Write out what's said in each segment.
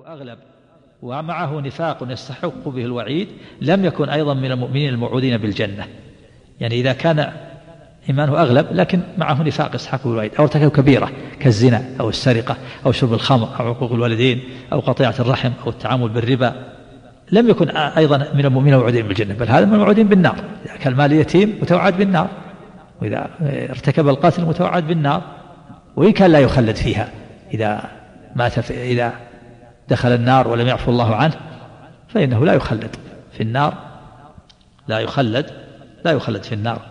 أغلب ومعه نفاق يستحق به الوعيد لم يكن أيضا من المؤمنين الموعودين بالجنة. يعني إذا كان إيمانه أغلب لكن معه نفاق يستحق به الوعيد، أو ارتكب كبيرة كالزنا أو السرقة أو شرب الخمر أو عقوق الوالدين أو قطيعة الرحم أو التعامل بالربا، لم يكن أيضا من المؤمنين الموعودين بالجنة، بل هذا من الموعودين بالنار. إذا كان مال يتيم متوعد بالنار، وإذا ارتكب القتل متوعد بالنار، وإن كان لا يخلد فيها إذا مات إذا دخل النار ولم يعفو الله عنه فإنه لا يخلد في النار، لا يخلد في النار،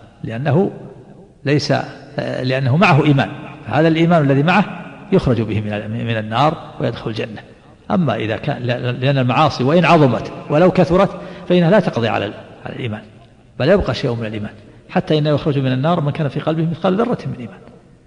لأنه معه إيمان، هذا الإيمان الذي معه يخرج به من النار ويدخل الجنة. أما إذا كان، لأن المعاصي وإن عظمت ولو كثرت فإنها لا تقضي على الإيمان، بل يبقى شيء من الإيمان، حتى إنه يخرج من النار من كان في قلبه مثقال ذرة من إيمان.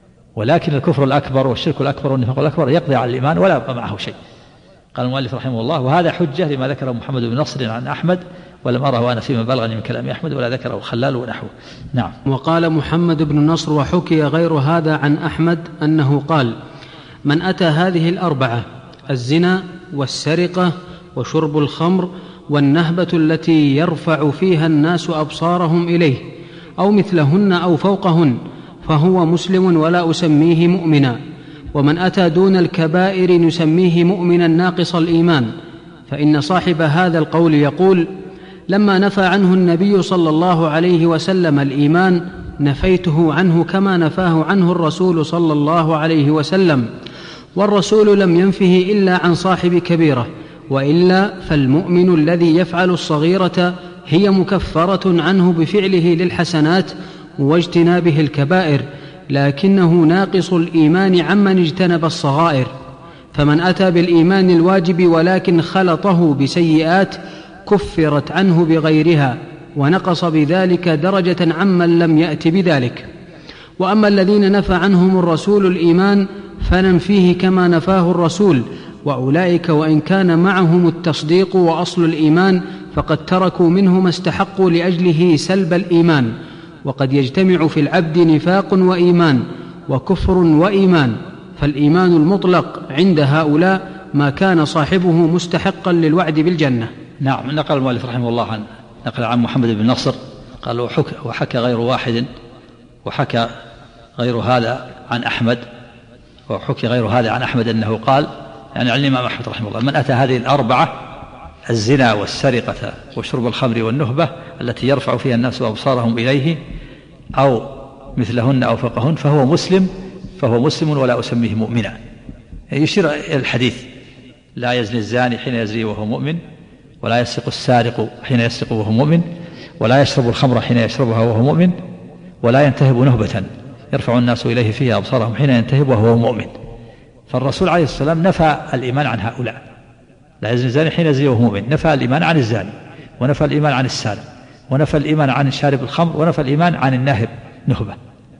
ولكن الكفر الأكبر والشرك الأكبر والنفاق الأكبر يقضي على الإيمان ولا يبقى معه شيء. قال المؤلف رحمه الله: وهذا حجة لما ذكره محمد بن نصر عن أحمد، ولم أره أنا فيما بلغني من كلام أحمد ولا ذكره خلال ونحوه. نعم. وقال محمد بن نصر: وحكي غير هذا عن أحمد أنه قال: من أتى هذه الأربعة، الزنا والسرقة وشرب الخمر والنهبة التي يرفع فيها الناس أبصارهم إليه، أو مثلهن أو فوقهن، فهو مسلم ولا أسميه مؤمنا. ومن أتى دون الكبائر نسميه مؤمنا ناقص الإيمان. فإن صاحب هذا القول يقول: لما نفى عنه النبي صلى الله عليه وسلم الإيمان نفيته عنه كما نفاه عنه الرسول صلى الله عليه وسلم، والرسول لم ينفه إلا عن صاحب كبيرة، وإلا فالمؤمن الذي يفعل الصغيرة هي مكفرة عنه بفعله للحسنات واجتنابه الكبائر، لكنه ناقص الإيمان عمن اجتنب الصغائر. فمن أتى بالإيمان الواجب ولكن خلطه بسيئات كفرت عنه بغيرها، ونقص بذلك درجة عمن لم يأت بذلك. وأما الذين نفى عنهم الرسول الإيمان فننفيه كما نفاه الرسول، وأولئك وإن كان معهم التصديق وأصل الإيمان فقد تركوا منه ما استحقوا لأجله سلب الإيمان. وقد يجتمع في العبد نفاق وإيمان وكفر وإيمان، فالإيمان المطلق عند هؤلاء ما كان صاحبه مستحقا للوعد بالجنة. نعم. نقل المؤلف رحمه الله نقل عن محمد بن نصر قال: وحكى غير واحد، وحكى غير هذا عن أحمد، وحكي غير هذا عن أحمد أنه قال، يعني عن الإمام أحمد رحمه الله: من أتى هذه الأربعة، الزنا والسرقة وشرب الخمر والنهبة التي يرفع فيها الناس أبصارهم إليه، أو مثلهن أو فوقهن، فهو مسلم ولا أسميه مؤمنا. يشير إلى الحديث: لا يزني الزاني حين يزني وهو مؤمن، ولا يسرق السارق حين يسرق وهو مؤمن، ولا يشرب الخمر حين يشربها وهو مؤمن، ولا ينتهب نهبة يرفع الناس إليه فيها أبصارهم حين ينتهب وهو مؤمن. فالرسول عليه الصلاة والسلام نفى الإيمان عن هؤلاء: لا يزني الزاني حين يزني وهو مؤمن، نفى الإيمان عن الزاني، ونفى الإيمان عن السارق، ونفى الإيمان عن شارب الخمر، ونفى الإيمان عن الناهب نهبة.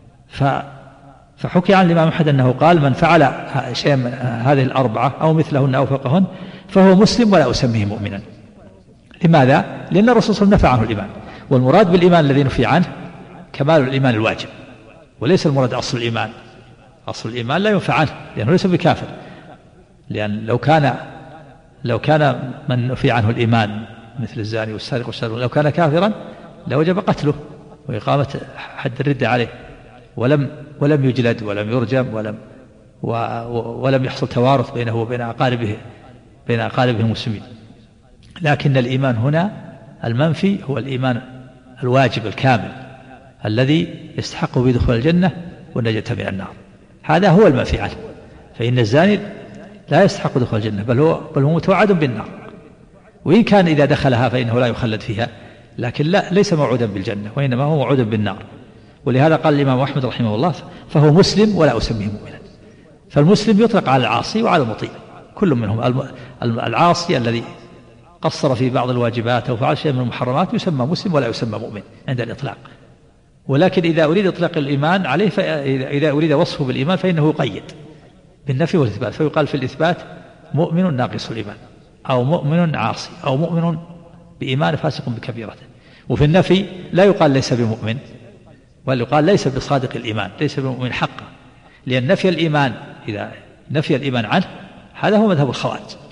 فحكي عن الإمام أحمد أنه قال: من فعل شيئا من هذه الأربعة أو مثلهن أو فوقهن فهو مسلم ولا أسميه مؤمنا. لماذا؟ لأن الرسول صلى الله عليه وسلم نفى عنه الإيمان، والمراد بالإيمان الذي نفي عنه كمال الإيمان الواجب، وليس المراد أصل الإيمان. أصل الإيمان لا ينفع عنه لأنه ليس بكافر، لأن لو كان من نفي عنه الإيمان مثل الزاني والسارق والشارب لو كان كافرا لوجب قتله وإقامة حد الردة عليه، ولم يجلد ولم يرجم ولم يحصل توارث بينه وبين أقاربه المسلمين. لكن الإيمان هنا المنفي هو الإيمان الواجب الكامل الذي يستحق به دخول الجنة والنجاة من النار، هذا هو المنفي عنه. فإن الزاني لا يستحق دخول الجنة، بل هو متوعد بالنار، وإن كان إذا دخلها فإنه لا يخلد فيها، لكن ليس موعودا بالجنة، وإنما هو موعود بالنار. ولهذا قال الإمام أحمد رحمه الله: فهو مسلم ولا أسميه مؤمنا. فالمسلم يطلق على العاصي وعلى المطيع، كل منهم. العاصي الذي قصر في بعض الواجبات أو فعل شيء من المحرمات يسمى مسلم ولا يسمى مؤمن عند الإطلاق. ولكن إذا أريد إطلاق الإيمان عليه، إذا أريد وصفه بالإيمان فإنه يقيد بالنفي والإثبات، فيقال في الإثبات: مؤمن ناقص الإيمان، أو مؤمن عاصي، أو مؤمن بإيمان فاسق بكبيرته. وفي النفي لا يقال ليس بمؤمن، بل يقال ليس بصادق الإيمان، ليس بمؤمن حقا، لأن نفي الإيمان إذا نفي الإيمان عنه هذا هو مذهب الخوارج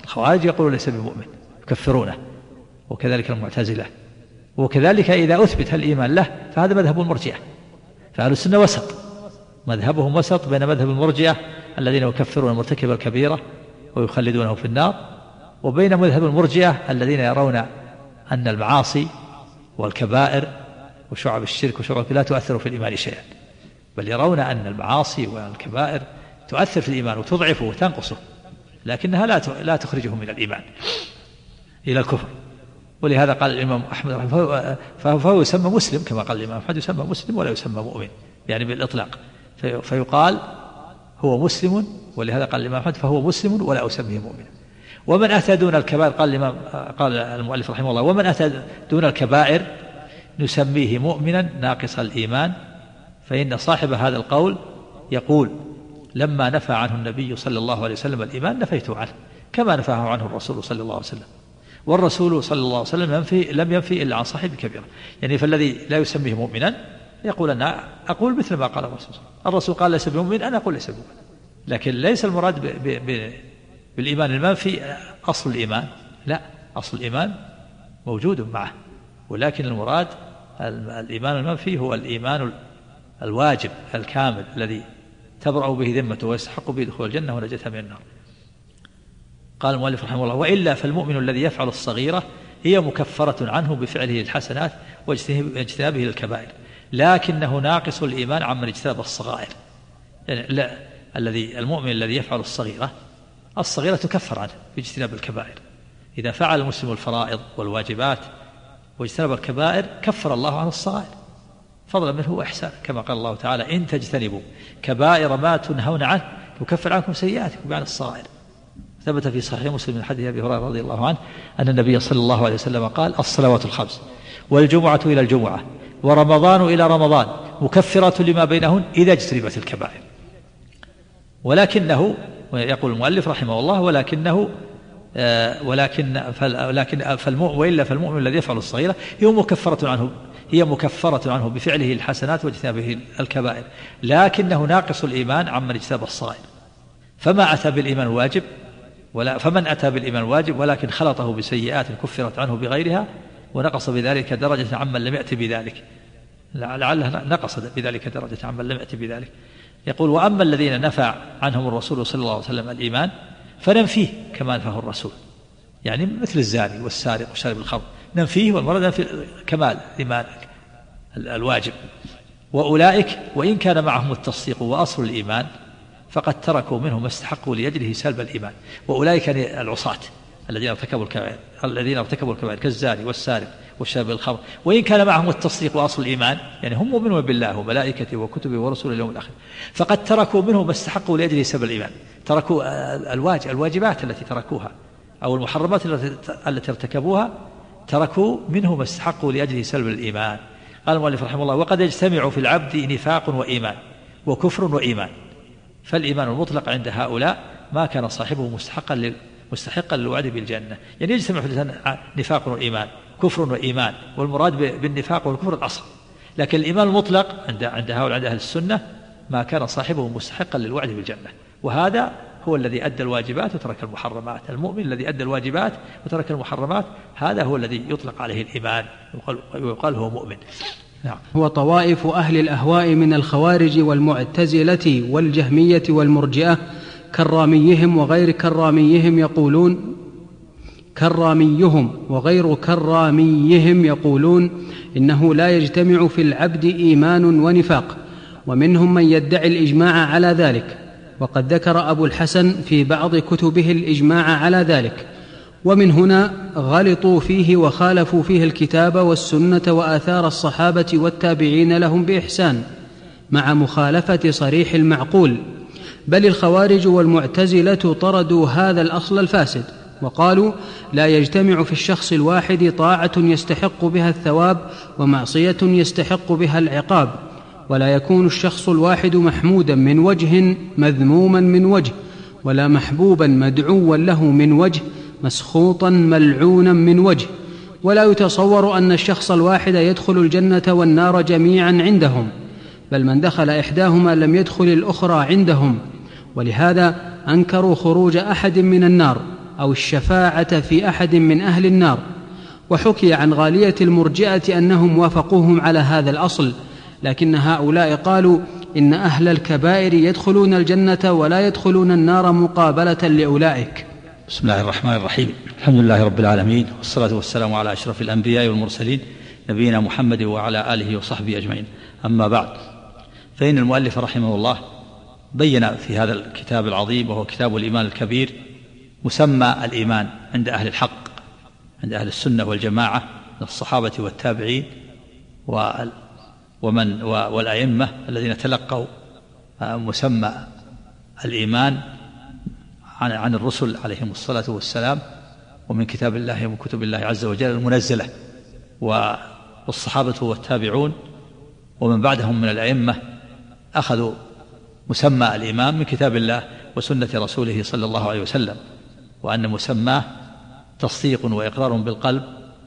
الخوارج يقولون ليس بمؤمن يكفرونه، وكذلك المعتزلة، وكذلك إذا أثبت الإيمان له فهذا مذهب المرجئة. فأهل السنة وسط، مذهبهم وسط بين مذهب المرجئة الذين يكفرون مرتكب الكبيرة ويخلدونه في النار، وبين مذهب المرجئة الذين يرون أن المعاصي والكبائر وشعب الشرك وشعب لا تؤثر في الإيمان شيئا، بل يرون أن المعاصي والكبائر تؤثر في الإيمان وتضعفه وتنقصه، لكنها لا تخرجه من الإيمان إلى الكفر. ولهذا قال الإمام أحمد فهو يسمى مسلم، كما قال الإمام أحمد يسمى مسلم ولا يسمى مؤمن، يعني بالإطلاق، فيقال هو مسلم، ولهذا قال الإمام أحمد فهو مسلم ولا أسميه مؤمنا. ومن أتى دون الكبائر، قال المؤلف رحمه الله ومن أتى دون الكبائر نسميه مؤمنا ناقص الإيمان، فإن صاحب هذا القول يقول لما نفى عنه النبي صلى الله عليه وسلم الإيمان نفيته عنه كما نفاه عنه الرسول صلى الله عليه وسلم، والرسول صلى الله عليه وسلم لم ينفي إلا عن صاحب كبيرة. يعني فالذي لا يسميه مؤمنا يقول أنا أقول مثل ما قال الرسول قال ليس بمؤمن، أنا أقول ليس بمؤمن، لكن ليس المراد بالإيمان المنفي أصل الإيمان، لا، أصل الإيمان موجود معه، ولكن المراد الإيمان المنفي هو الإيمان الواجب الكامل الذي تبرأ به ذمته ويستحق به دخول الجنة ونجاتها من النار. قال المؤلف رحمه الله وإلا فالمؤمن الذي يفعل الصغيرة هي مكفرة عنه بفعله الحسنات واجتنابه للكبائر، لكنه ناقص الإيمان عمن اجتنب الصغائر. يعني المؤمن الذي يفعل الصغيرة تكفر عنه باجتناب الكبائر. إذا فعل المسلم الفرائض والواجبات واجتنب الكبائر كفر الله عنه الصغائر فضلا منه وإحسان، كما قال الله تعالى إن تجتنبوا كبائر ما تنهون عنه يكفر عنكم سيئاتكم بعد الصغائر. ثبت في صحيح مسلم من حديث أبي هريرة رضي الله عنه أن النبي صلى الله عليه وسلم قال الصلوات الخمس والجمعة إلى الجمعة ورمضان إلى رمضان مكفرات لما بينهن إذا اجتنبت الكبائر. ولكنه، يقول المؤلف رحمه الله وإلا فالمؤمن الذي يفعل الصغيرة هي مكفرة عنه بفعله الحسنات واجتنابه الكبائر، لكنه ناقص الإيمان عمن اجتنب الصغائر. فمن أتى بالإيمان الواجب ولكن خلطه بسيئات كفرت عنه بغيرها ونقص بذلك درجة عمن لم يأتي بذلك، لعله نقص بذلك درجة عمن لم يأتي بذلك. يقول وأما الذين نفى عنهم الرسول صلى الله عليه وسلم الإيمان فننفيه كما نفاه الرسول، يعني مثل الزاني والسارق وشارب الخمر ننفيه، والمراد ننفي كمال الإيمان الواجب. وأولئك وإن كان معهم التصديق وأصل الإيمان فقد تركوا منه ما استحقوا لأجله سلب الإيمان. وأولئك يعني العصاة الذين ارتكبوا الكبائر كالزاني والسارق والشارب الخمر، وإن كان معهم التصديق وأصل الإيمان، يعني هم مؤمنون بالله وملائكته وكتبه ورسله اليوم الآخر، فقد تركوا منه ما استحقوا لأجله سلب الإيمان. تركوا الواجبات التي تركوها أو المحرمات التي ارتكبوها، تركوا منه ما استحقوا لأجله سلب الإيمان. قال المؤلف رحمه الله وقد يجتمع في العبد نفاق وإيمان وكفر وإيمان، فالإيمان المطلق عند هؤلاء ما كان صاحبه مستحقا للوعد بالجنة. يعني يجتمع في الإنسان نفاق وإيمان كفر وإيمان، والمراد بالنفاق والكفر الأصغر، لكن الإيمان المطلق عند هؤلاء عند أهل السنة ما كان صاحبه مستحقا للوعد بالجنة، وهذا هو الذي أدى الواجبات وترك المحرمات. المؤمن الذي أدى الواجبات وترك المحرمات هذا هو الذي يطلق عليه الإيمان ويقال هو مؤمن. نعم. هو طوائف أهل الأهواء من الخوارج والمعتزلة والجهمية والمرجئة كراميهم وغير كراميهم يقولون إنه لا يجتمع في العبد إيمان ونفاق، ومنهم من يدعي الإجماع على ذلك، وقد ذكر أبو الحسن في بعض كتبه الإجماع على ذلك، ومن هنا غلطوا فيه وخالفوا فيه الكتاب والسنة وآثار الصحابة والتابعين لهم بإحسان مع مخالفة صريح المعقول. بل الخوارج والمعتزلة طردوا هذا الأصل الفاسد وقالوا لا يجتمع في الشخص الواحد طاعة يستحق بها الثواب ومعصية يستحق بها العقاب، ولا يكون الشخص الواحد محمودا من وجه مذموما من وجه، ولا محبوبا مدعوا له من وجه، مسخوطا ملعونا من وجه، ولا يتصور أن الشخص الواحد يدخل الجنة والنار جميعا عندهم، بل من دخل إحداهما لم يدخل الأخرى عندهم، ولهذا أنكروا خروج أحد من النار أو الشفاعة في أحد من أهل النار. وحكي عن غالية المرجئة أنهم وافقوهم على هذا الأصل، لكن هؤلاء قالوا إن أهل الكبائر يدخلون الجنة ولا يدخلون النار مقابلة لأولئك. بسم الله الرحمن الرحيم. الحمد لله رب العالمين، والصلاة والسلام على أشرف الأنبياء والمرسلين نبينا محمد وعلى آله وصحبه أجمعين. أما بعد، فإن المؤلف رحمه الله بين في هذا الكتاب العظيم وهو كتاب الإيمان الكبير مسمى الإيمان عند أهل الحق، عند أهل السنة والجماعة من الصحابة والتابعين والأئمة الذين تلقوا مسمى الإيمان عن الرسل عليهم الصلاة والسلام، ومن كتاب الله ومن كتب الله عز وجل المنزلة، والصحابة والتابعون ومن بعدهم من الأئمة أخذوا مسمى الإيمان من كتاب الله وسنة رسوله صلى الله عليه وسلم، وأن مسماه تصديق وإقرار بالقلب،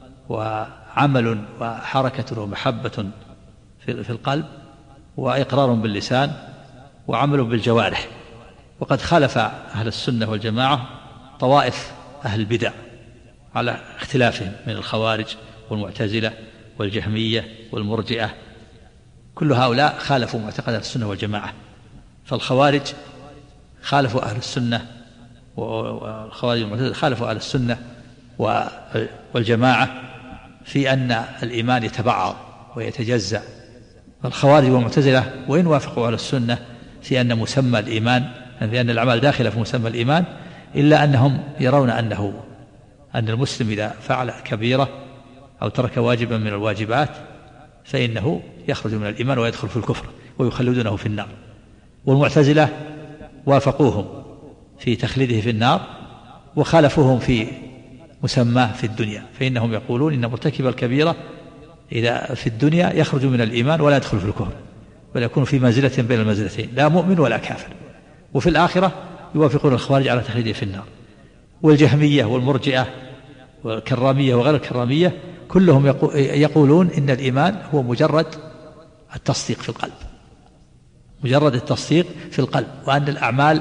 وعمل وحركة ومحبة في القلب، وإقرار باللسان، وعمل بالجوارح. وقد خالف أهل السنة والجماعة طوائف أهل البدع على اختلافهم من الخوارج والمعتزلة والجهمية والمرجئة، كل هؤلاء خالفوا معتقد أهل السنة والجماعة. فالخوارج خالفوا أهل السنة، والخوارج والمعتزلة خالفوا أهل السنة والجماعة في أن الإيمان يتبعض ويتجزأ. فالخوارج والمعتزلة وإن وافقوا أهل السنة في أن مسمى الإيمان، في أن الأعمال داخلة في مسمى الإيمان، إلا أنهم يرون أن المسلم إذا فعل كبيرة أو ترك واجبا من الواجبات فإنه يخرج من الإيمان ويدخل في الكفر ويخلدونه في النار. والمعتزلة وافقوهم في تخليده في النار وخالفوهم في مسماه في الدنيا، فإنهم يقولون إن مرتكب الكبيرة إذا في الدنيا يخرج من الإيمان ولا يدخل في الكفر، بل يكون في منزلة بين المنزلتين، لا مؤمن ولا كافر. وفي الآخرة يوافقون الخوارج على تخليده في النار. والجهمية والمرجئة والكرامية وغير الكرامية كلهم يقولون إن الإيمان هو مجرد التصديق في القلب، مجرد التصديق في القلب، وأن الأعمال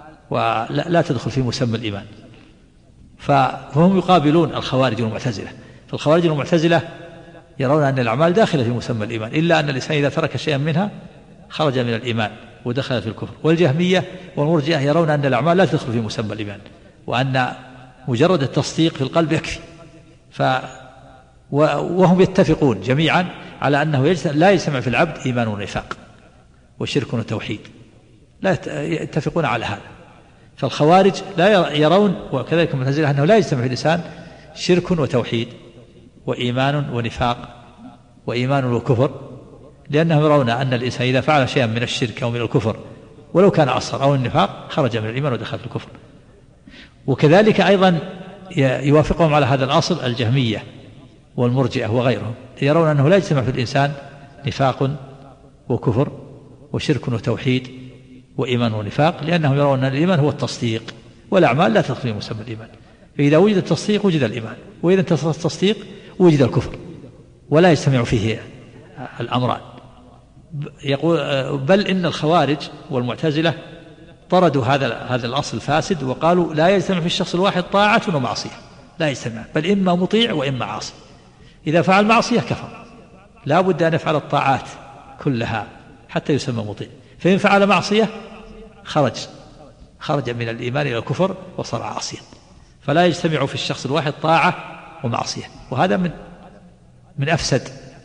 لا تدخل في مسمى الإيمان. فهم يقابلون الخوارج والمعتزلة. فالخوارج والمعتزلة يرون أن الأعمال داخلة في مسمى الإيمان، إلا أن الإنسان إذا ترك شيئا منها خرج من الإيمان ودخل في الكفر. والجهمية والمرجئة يرون أن الأعمال لا تدخل في مسمى الإيمان، وأن مجرد التصديق في القلب يكفي. وهم يتفقون جميعا على أنه لا يجتمع في العبد إيمان ونفاق وشرك وتوحيد، لا يتفقون على هذا. فالخوارج لا يرون، وكذلك المعتزلة، أنه لا يجتمع في الإنسان شرك وتوحيد وإيمان ونفاق وإيمان وكفر، لأنهم يرون أن الإنسان إذا فعل شيئا من الشرك أو من الكفر ولو كان أصغر أو النفاق خرج من الإيمان ودخل في الكفر. وكذلك أيضا يوافقهم على هذا الأصل الجهمية والمرجئة وغيرهم، يرون أنه لا يجتمع في الإنسان نفاق وكفر وشرك وتوحيد وإيمان ونفاق، لأنهم يرون أن الإيمان هو التصديق، والأعمال لا تدخل في مسمى الإيمان. فإذا وجد التصديق وجد الإيمان، وإذا انتصر التصديق وجد الكفر، ولا يجتمع فيه الأمران. بل إن الخوارج والمعتزلة طردوا هذا الأصل الفاسد، وقالوا لا يجتمع في الشخص الواحد طاعة ومعصية، لا يجتمع، بل إما مطيع وإما عاصي. إذا فعل معصية كفر، لا بد أن يفعل الطاعات كلها حتى يسمى مطيع، فإن فعل معصية خرج من الإيمان إلى الكفر وصار عاصيا. فلا يجتمع في الشخص الواحد طاعة ومعصية، وهذا من أفسد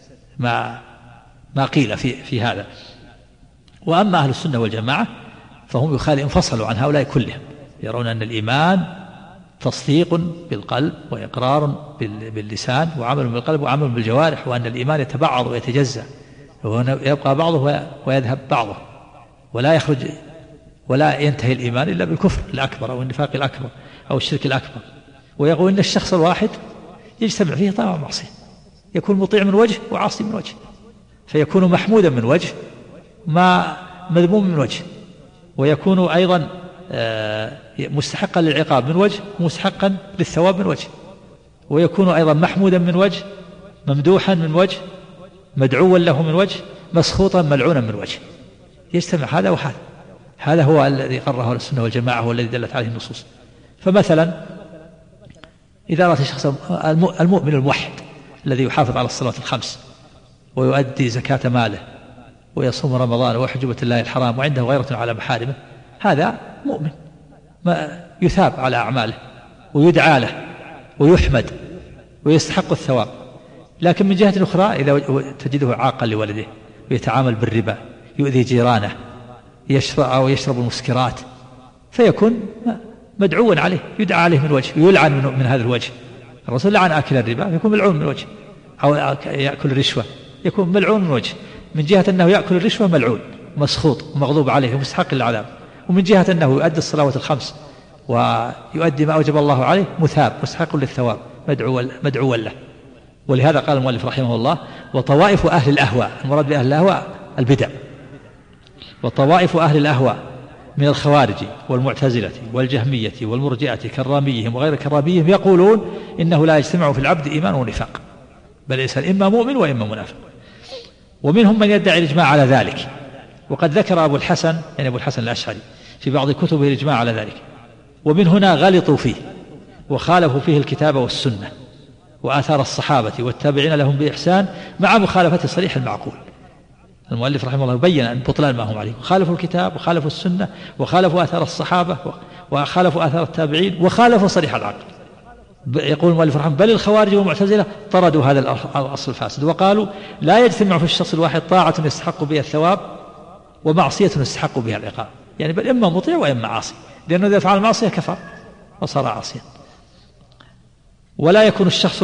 ما قيل في هذا. وأما أهل السنة والجماعة فهم انفصلوا عن هؤلاء كلهم، يرون أن الإيمان تصديق بالقلب وإقرار باللسان وعمل بالقلب وعمل بالجوارح، وأن الإيمان يتبعض ويتجزأ، ويبقى بعضه ويذهب بعضه، ولا ينتهي الإيمان إلا بالكفر الأكبر أو النفاق الأكبر أو الشرك الأكبر. ويقول إن الشخص الواحد يجتمع فيه طاعة ومعصية، يكون مطيع من وجه وعاصي من وجه، فيكون محمودا من وجه ما مذموم من وجه، ويكون أيضا مستحقا للعقاب من وجه ومستحقا للثواب من وجه، ويكون أيضا محمودا من وجه ممدوحا من وجه مدعوا له من وجه مسخوطا ملعونا من وجه. يجتمع هذا وهذا، هذا هو الذي قرره السنة والجماعة والذي دلت عليه النصوص. فمثلا إذا رأت شخص المؤمن الموحد الذي يحافظ على الصلوات الخمس ويؤدي زكاة ماله ويصوم رمضان ويحج بيت الله الحرام وعنده غيرة على محارمه، هذا مؤمن ما يثاب على أعماله ويدعى له ويحمد ويستحق الثواب. لكن من جهة أخرى إذا تجده عاقا لولده ويتعامل بالربا، يؤذي جيرانه، يشرب المسكرات، فيكون مدعوا عليه، يدعى عليه من وجه، يلعن من هذا الوجه. الرسول لعن آكل الربا يكون ملعون من وجه، أو يأكل الرشوة يكون ملعون من وجه. من جهة أنه يأكل الرشوة ملعون مسخوط ومغضوب عليه ومستحق للعذاب، ومن جهة أنه يؤدي الصلوات الخمس ويؤدي ما أوجب الله عليه مثاب مستحق للثواب مدعو له. ولهذا قال المؤلف رحمه الله: وطوائف أهل الأهواء، المراد بأهل الأهواء البدع، وطوائف أهل الأهواء من الخوارج والمعتزلة والجهمية والمرجئة كراميهم وغير كراميهم يقولون إنه لا يجتمع في العبد إيمان ونفاق، بل الإنسان إما مؤمن وإما منافق. ومنهم من يدعي الإجماع على ذلك، وقد ذكر أبو الحسن أبو الحسن الأشعري في بعض كتبه الإجماع على ذلك، ومن هنا غلطوا فيه وخالفوا فيه الكتاب والسنة وآثار الصحابة والتابعين لهم بإحسان مع مخالفة صريح المعقول. المؤلف رحمه الله بين أن بطلان ما هم عليه، خالفوا الكتاب وخالفوا السنة وخالفوا آثار الصحابة وخالفوا آثار التابعين وخالفوا صريح العقل. يقول المؤلف رحمه: بل الخوارج والمعتزلة طردوا هذا الأصل الفاسد وقالوا لا يجتمع في الشخص الواحد طاعة يستحق بها الثواب ومعصية يستحق بها العقاب، يعني بل إما مطيع وإما عاصي، لأنه إذا فعل المعصية كفر وصار عاصيا. ولا يكون الشخص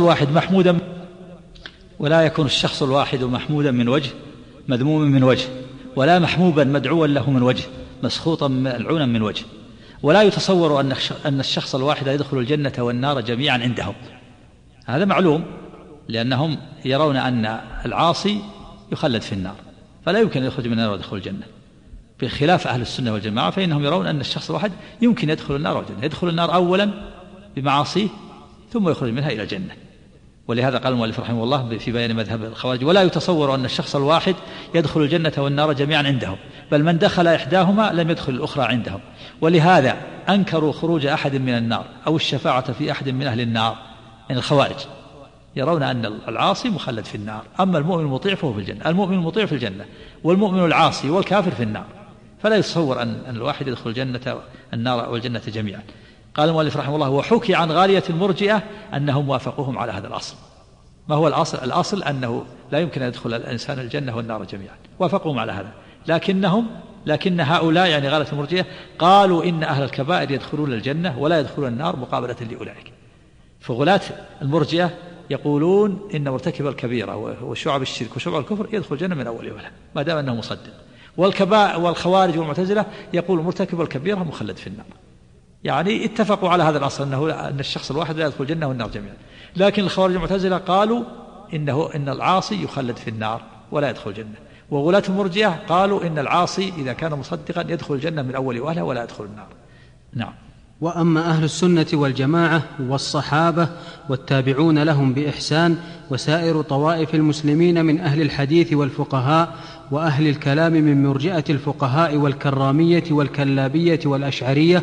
الواحد محمودا من وجه، مذموما من وجه، ولا محموبا مدعوا له من وجه، مسخوطا ملعونا من وجه. ولا يتصور أن الشخص الواحد يدخل الجنة والنار جميعا عندهم، هذا معلوم، لأنهم يرون أن العاصي يخلد في النار فلا يمكن أن يخرج من النار ويدخل الجنة، بخلاف أهل السنة والجماعة فإنهم يرون أن الشخص الواحد يمكن يدخل النار والجنة، يدخل النار أولا بمعاصيه ثم يخرج منها إلى الجنة. ولهذا قال المؤلف رحمه الله في بيان مذهب الخوارج: ولا يتصور أن الشخص الواحد يدخل الجنة والنار جميعا عندهم، بل من دخل إحداهما لم يدخل الأخرى عندهم. ولهذا أنكروا خروج أحد من النار أو الشفاعة في أحد من أهل النار. يعني الخوارج يرون أن العاصي مخلد في النار، أما المؤمن المطيع فهو في الجنة، المؤمن المطيع في الجنة والمؤمن العاصي والكافر في النار، فلا يتصور أن الواحد يدخل النار والجنة جميعا. قال المؤلف رحمه الله: وحكي عن غالية المرجئة أنهم وافقوهم على هذا الأصل. ما هو الأصل؟ الأصل أنه لا يمكن أن يدخل الإنسان الجنة والنار جميعا، وافقوهم على هذا. لكن هؤلاء يعني غالية المرجئة قالوا إن أهل الكبائر يدخلون الجنة ولا يدخلون النار مقابلة لأولئك. فغلاة المرجئة يقولون إن مرتكب الكبيرة وشعب الشرك وشعب الكفر يدخل الجنة من أول وهلة ما دام أنه مصدق. والخوارج والمعتزلة يقول مرتكب الكبيرة مخلد في النار. يعني اتفقوا على هذا الأصل أن الشخص الواحد لا يدخل الجنة والنار جميعا. لكن الخوارج والمعتزلة قالوا إن العاصي يخلد في النار ولا يدخل الجنة. وغلاة المرجئة قالوا إن العاصي إذا كان مصدقا يدخل الجنة من أول وهلة ولا يدخل النار. نعم. وأما أهل السنة والجماعة والصحابة والتابعون لهم بإحسان وسائر طوائف المسلمين من أهل الحديث والفقهاء وأهل الكلام من مرجئة الفقهاء والكرامية والكلابية والأشعرية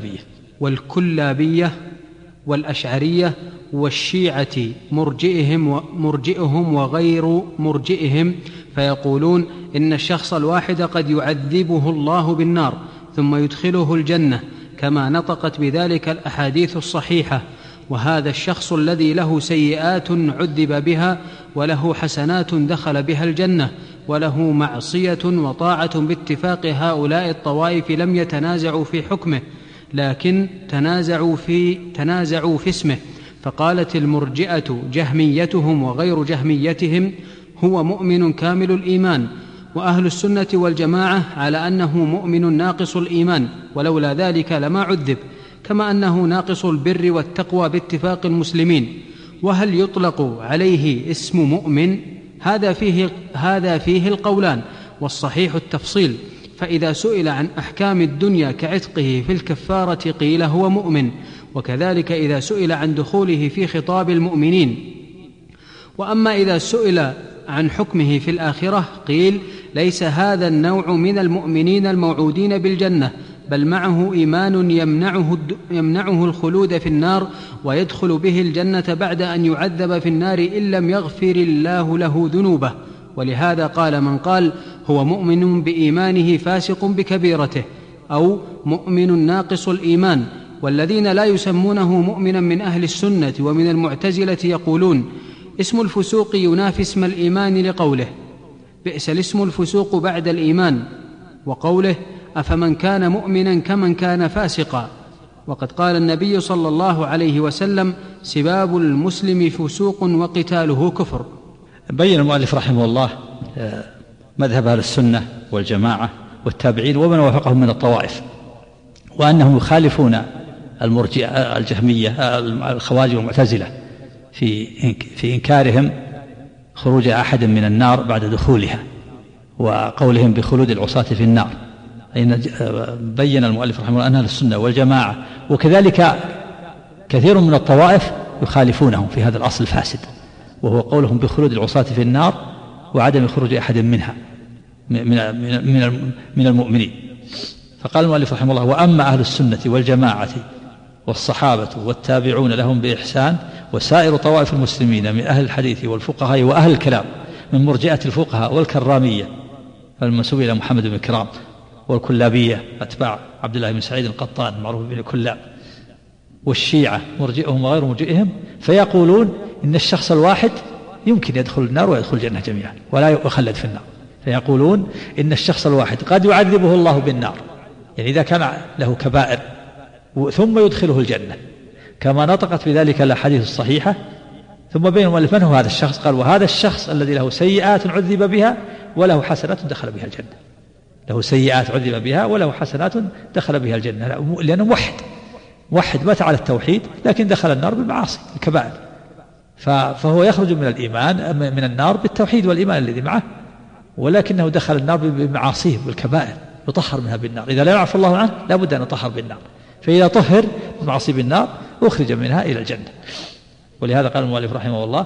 والأشعرية والشيعة مرجئهم وغير مرجئهم، فيقولون إن الشخص الواحد قد يعذبه الله بالنار ثم يدخله الجنة كما نطقت بذلك الأحاديث الصحيحة. وهذا الشخص الذي له سيئات عذب بها وله حسنات دخل بها الجنة، وله معصية وطاعة باتفاق هؤلاء الطوائف لم يتنازعوا في حكمه، لكن تنازعوا في اسمه. فقالت المرجئة جهميتهم وغير جهميتهم هو مؤمن كامل الإيمان، وأهل السنة والجماعة على أنه مؤمن ناقص الإيمان، ولولا ذلك لما عذب، كما أنه ناقص البر والتقوى باتفاق المسلمين. وهل يطلق عليه اسم مؤمن؟ هذا فيه القولان، والصحيح التفصيل. فإذا سئل عن أحكام الدنيا كعتقه في الكفارة قيل هو مؤمن، وكذلك إذا سئل عن دخوله في خطاب المؤمنين. وأما إذا سئل عن حكمه في الآخرة قيل ليس هذا النوع من المؤمنين الموعودين بالجنة، بل معه إيمان يمنعه الخلود في النار ويدخل به الجنة بعد أن يعذب في النار إن لم يغفر الله له ذنوبه. ولهذا قال من قال هو مؤمن بإيمانه فاسق بكبيرته، أو مؤمن ناقص الإيمان. والذين لا يسمونه مؤمنا من أهل السنة ومن المعتزلة يقولون اسم الفسوق ينافي اسم الإيمان، لقوله بئس الاسم الفسوق بعد الإيمان، وقوله أفمن كان مؤمنا كمن كان فاسقا. وقد قال النبي صلى الله عليه وسلم سباب المسلم فسوق وقتاله كفر. بين المؤلف رحمه الله مذهب أهل السنة والجماعة والتابعين ومن وافقهم من الطوائف، وأنهم يخالفون المرجئة الجهمية الخوارج والمعتزلة في إنكارهم خروج أحد من النار بعد دخولها، وقولهم بخلود العصاة في النار. بين المؤلف رحمه الله أن أهل السنة والجماعة وكذلك كثير من الطوائف يخالفونهم في هذا الأصل الفاسد، وهو قولهم بخلود العصاة في النار وعدم خروج أحد منها من المؤمنين. فقال المؤلف رحمه الله وأما أهل السنة والجماعة والصحابة والتابعون لهم بإحسان وسائر طوائف المسلمين من أهل الحديث والفقهاء وأهل الكلام من مرجئة الفقهاء والكرامية المنسوب إلى محمد بن كرام، والكلابية أتباع عبد الله بن سعيد القطان معروف بن كلاب، والشيعة مرجئهم وغير مرجئهم، فيقولون إن الشخص الواحد يمكن يدخل النار ويدخل الجنة جميعا ولا يخلد في النار. فيقولون إن الشخص الواحد قد يعذبه الله بالنار، يعني إذا كان له كبائر ثم يدخله الجنة، كما نطقت بذلك الأحاديث الصحيحة. ثم بين المؤلف من هو هذا الشخص؟ قال وهذا الشخص الذي له سيئات عذب بها وله حسنات دخل بها الجنة. له سيئات عذب بها وله حسنات دخل بها الجنة، لأنه موحد مات على التوحيد لكن دخل النار بالمعاصي الكبائر، فهو يخرج من الإيمان من النار بالتوحيد والإيمان الذي معه، ولكنه دخل النار بمعاصيه بالكبائر يطهر منها بالنار. إذا لا يعفو الله عنه لا بد أن يطهر بالنار، فإذا طهر بمعاصي بالنار أخرج منها إلى الجنة. ولهذا قال المؤلف رحمه الله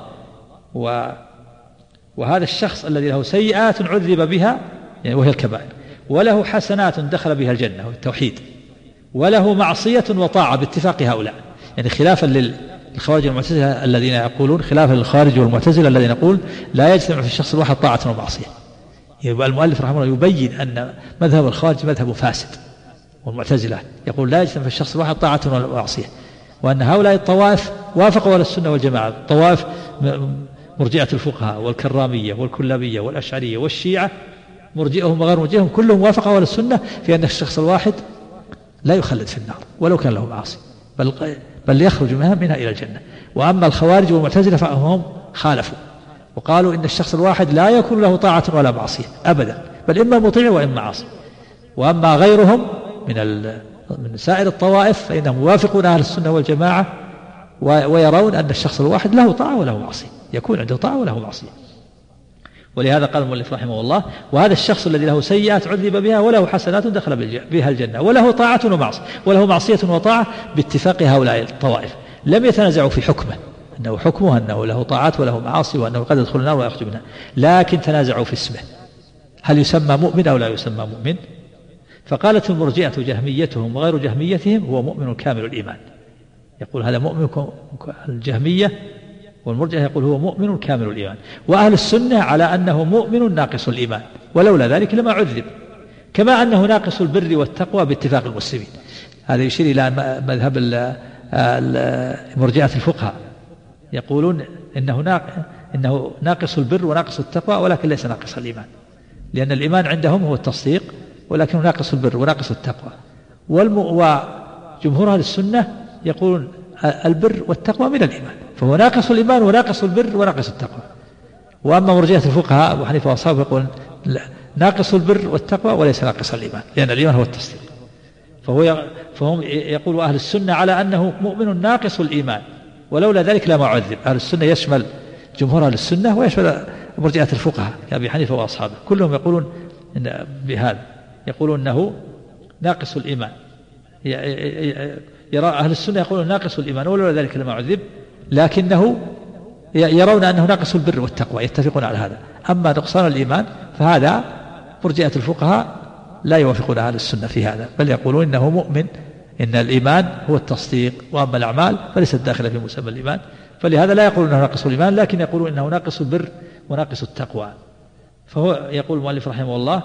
وهذا الشخص الذي له سيئات عذب بها يعني وهي الكبائر، وله حسنات دخل بها الجنة والتوحيد، وله معصية وطاعة باتفاق هؤلاء، يعني خلافا للخوارج والمعتزلة الذين يقولون خلافا للخوارج والمعتزلة الذين يقول لا يجتمع في الشخص الواحد طاعة ومعصية. يبقى المؤلف رحمه الله يبين أن مذهب الخوارج مذهب فاسد، والمعتزلة يقول لا يجتمع في الشخص الواحد طاعة ومعصية، وأن هؤلاء الطوائف وافقوا على السنة والجماعة، الطوائف مرجئة الفقهاء والكرامية والكلابية والأشعرية والشيعة مرجئهم وغير مرجئهم كلهم وافقوا على السنة في أن الشخص الواحد لا يخلد في النار ولو كان له معاصي، بل يخرج منها إلى الجنة. وأما الخوارج والمعتزلة فهم خالفوا وقالوا إن الشخص الواحد لا يكون له طاعة ولا معصية أبدا، بل إما مطيع وإما عاصي. وأما غيرهم من سائر الطوائف فإنهم يوافقون أهل السنة والجماعة ويرون أن الشخص الواحد له طاعة وله معصية، يكون عنده طاعة وله معصية. ولهذا قال المؤلف رحمه الله وهذا الشخص الذي له سيئات عذب بها وله حسنات دخل بها الجنة، وله طاعة ومعصية، وله معصية وطاعة باتفاق هؤلاء الطوائف، لم يتنازعوا في حكمه أنه حكمه أنه له طاعات وله معاصي وأنه قد يدخل النار ويخرج منها، لكن تنازعوا في اسمه، هل يسمى مؤمن أو لا يسمى مؤمن؟ فقالت المرجئة جهميتهم وغير جهميتهم هو مؤمن كامل الإيمان، يقول هذا مؤمن. الجهمية والمرجئة يقول هو مؤمن كامل الإيمان، وأهل السنة على أنه مؤمن ناقص الإيمان ولولا ذلك لما عذب، كما أنه ناقص البر والتقوى باتفاق المسلمين. هذا يشير إلى مذهب مرجئة الفقهاء، يقولون إنه ناقص البر وناقص التقوى ولكن ليس ناقص الإيمان، لأن الإيمان عندهم هو التصديق ولكنه ناقص البر وناقص التقوى. وجمهور أهل السنة يقولون البر والتقوى من الإيمان، فهو ناقص الإيمان وناقص البر وناقص التقوى. وأما مرجئة الفقهاء أبو حنيفة وأصحابه يقولون ناقص البر والتقوى وليس ناقص الإيمان، لأن الإيمان هو التصديق. فهم يقول أهل السنة على أنه مؤمن ناقص الإيمان ولولا ذلك لما عذب. أهل السنة يشمل جمهور أهل السنة ويشمل مرجئة الفقهاء كأبي حنيفة وأصحابه، كلهم يقولون إن بهذا، يقولون أنه ناقص الإيمان. يرى أهل السنة يقولون ناقص الإيمان ولولا ذلك لما عذب، لكنه يرون أنه ناقص البر والتقوى، يتفقون على هذا. أما نقصان الإيمان فهذا مرجئة الفقهاء لا يوافقون أهل السنة في هذا، بل يقولون إنه مؤمن، إن الإيمان هو التصديق، وأما الأعمال فليست داخلة في مسمى الإيمان. فلهذا لا يقولون أنه ناقص الإيمان، لكن يقولون إنه ناقص البر وناقص التقوى. فهو يقول المؤلف رحمه الله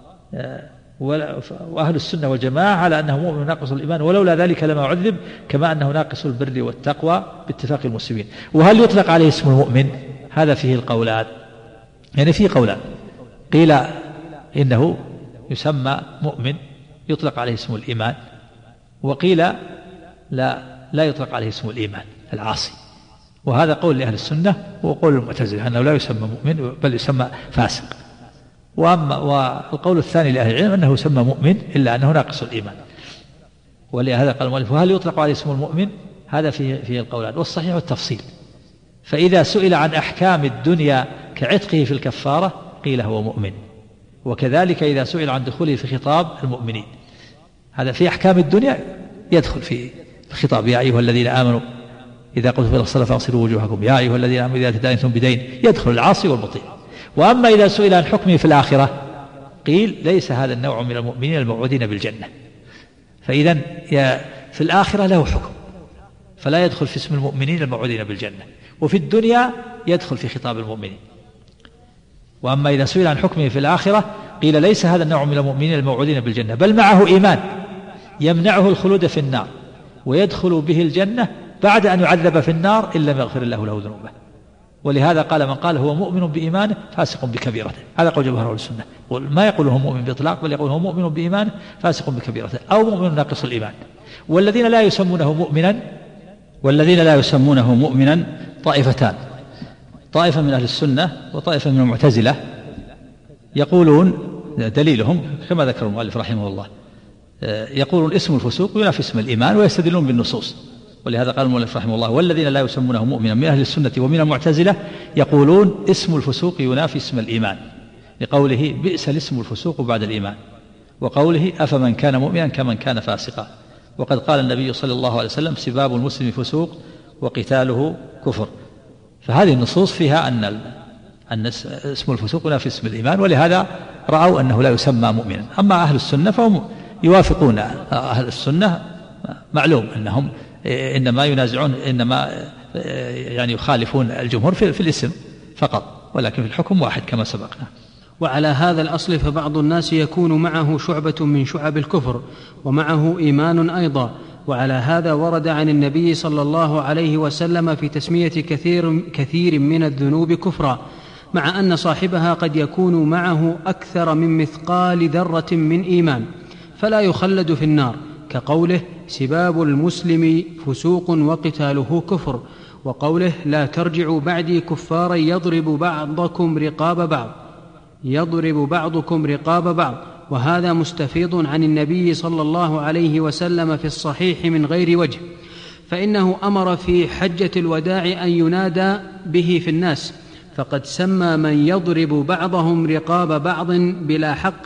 وأهل السنة والجماعة على أنه مؤمن ناقص الإيمان، ولولا ذلك لما عذب، كما أنه ناقص البر والتقوى باتفاق المسلمين. وهل يطلق عليه اسم المؤمن؟ هذا فيه القولان، يعني فيه قولان. قيل إنه يسمى مؤمن يطلق عليه اسم الإيمان، وقيل لا يطلق عليه اسم الإيمان العاصي. وهذا قول لأهل السنة وقول المعتزلة أنه لا يسمى مؤمن بل يسمى فاسق. والقول الثاني لأهل العلم أنه يسمى مؤمن إلا أنه ناقص الإيمان. ولهذا قال المؤلف وهل يطلق عليه اسم المؤمن؟ هذا فيه القولان، والصحيح التفصيل. فإذا سئل عن أحكام الدنيا كعتقه في الكفارة قيل هو مؤمن، وكذلك إذا سئل عن دخوله في خطاب المؤمنين. هذا في أحكام الدنيا يدخل في الخطاب، يا أيها الذين آمنوا إذا قلتم إلى الصلاة فاغسلوا وجوهكم، يا أيها الذين آمنوا إذا تداينتم بدين، يدخل العاصي والمطيع. وأما إذا سئل عن حكمه في الآخرة قيل ليس هذا النوع من المؤمنين الموعودين بالجنة. فإذا في الآخرة له حكم، فلا يدخل في اسم المؤمنين الموعودين بالجنة، وفي الدنيا يدخل في خطاب المؤمنين. وأما إذا سئل عن حكمه في الآخرة قيل ليس هذا النوع من المؤمنين الموعودين بالجنة، بل معه إيمان يمنعه الخلود في النار ويدخل به الجنة بعد أن يعذب في النار إن لم يغفر الله له ذنوبه. ولهذا قال من قال هو مؤمن بإيمانه فاسق بكبيرته، هذا قول جمهور السنة. ما يقول هو مؤمن بإطلاق، بل يقول هو مؤمن بإيمانه فاسق بكبيرته، أو مؤمن ناقص الإيمان. والذين لا يسمونه مؤمنا طائفتان، طائفة من أهل السنة وطائفة من المعتزلة، يقولون دليلهم كما ذكر المؤلف رحمه الله، يقولون اسم الفسوق ينافي اسم الإيمان ويستدلون بالنصوص. ولهذا قال المؤلف رحمه الله والذين لا يسمونه مؤمنا من أهل السنة ومن المعتزلة يقولون اسم الفسوق ينافي اسم الإيمان، لقوله بئس الاسم الفسوق بعد الإيمان، وقوله أفمن كان مؤمنا كمن كان فاسقا. وقد قال النبي صلى الله عليه وسلم سباب المسلم فسوق وقتاله كفر. فهذه النصوص فيها أن اسم الفسوق ينافي اسم الإيمان، ولهذا رأوا أنه لا يسمى مؤمنا. أما أهل السنة فهم يوافقون أهل السنة، معلوم أنهم إنما ينازعون، إنما يعني يخالفون الجمهور في الاسم فقط، ولكن في الحكم واحد كما سبقنا. وعلى هذا الأصل فبعض الناس يكون معه شعبة من شعب الكفر ومعه إيمان أيضا. وعلى هذا ورد عن النبي صلى الله عليه وسلم في تسمية كثير من الذنوب كفرا، مع أن صاحبها قد يكون معه أكثر من مثقال ذرة من إيمان فلا يخلد في النار، كقوله سباب المسلم فسوق وقتاله كفر، وقوله لا ترجعوا بعدي كفارا يضرب بعضكم رقاب بعض. وهذا مستفيض عن النبي صلى الله عليه وسلم في الصحيح من غير وجه، فإنه أمر في حجة الوداع أن ينادى به في الناس، فقد سمى من يضرب بعضهم رقاب بعض بلا حق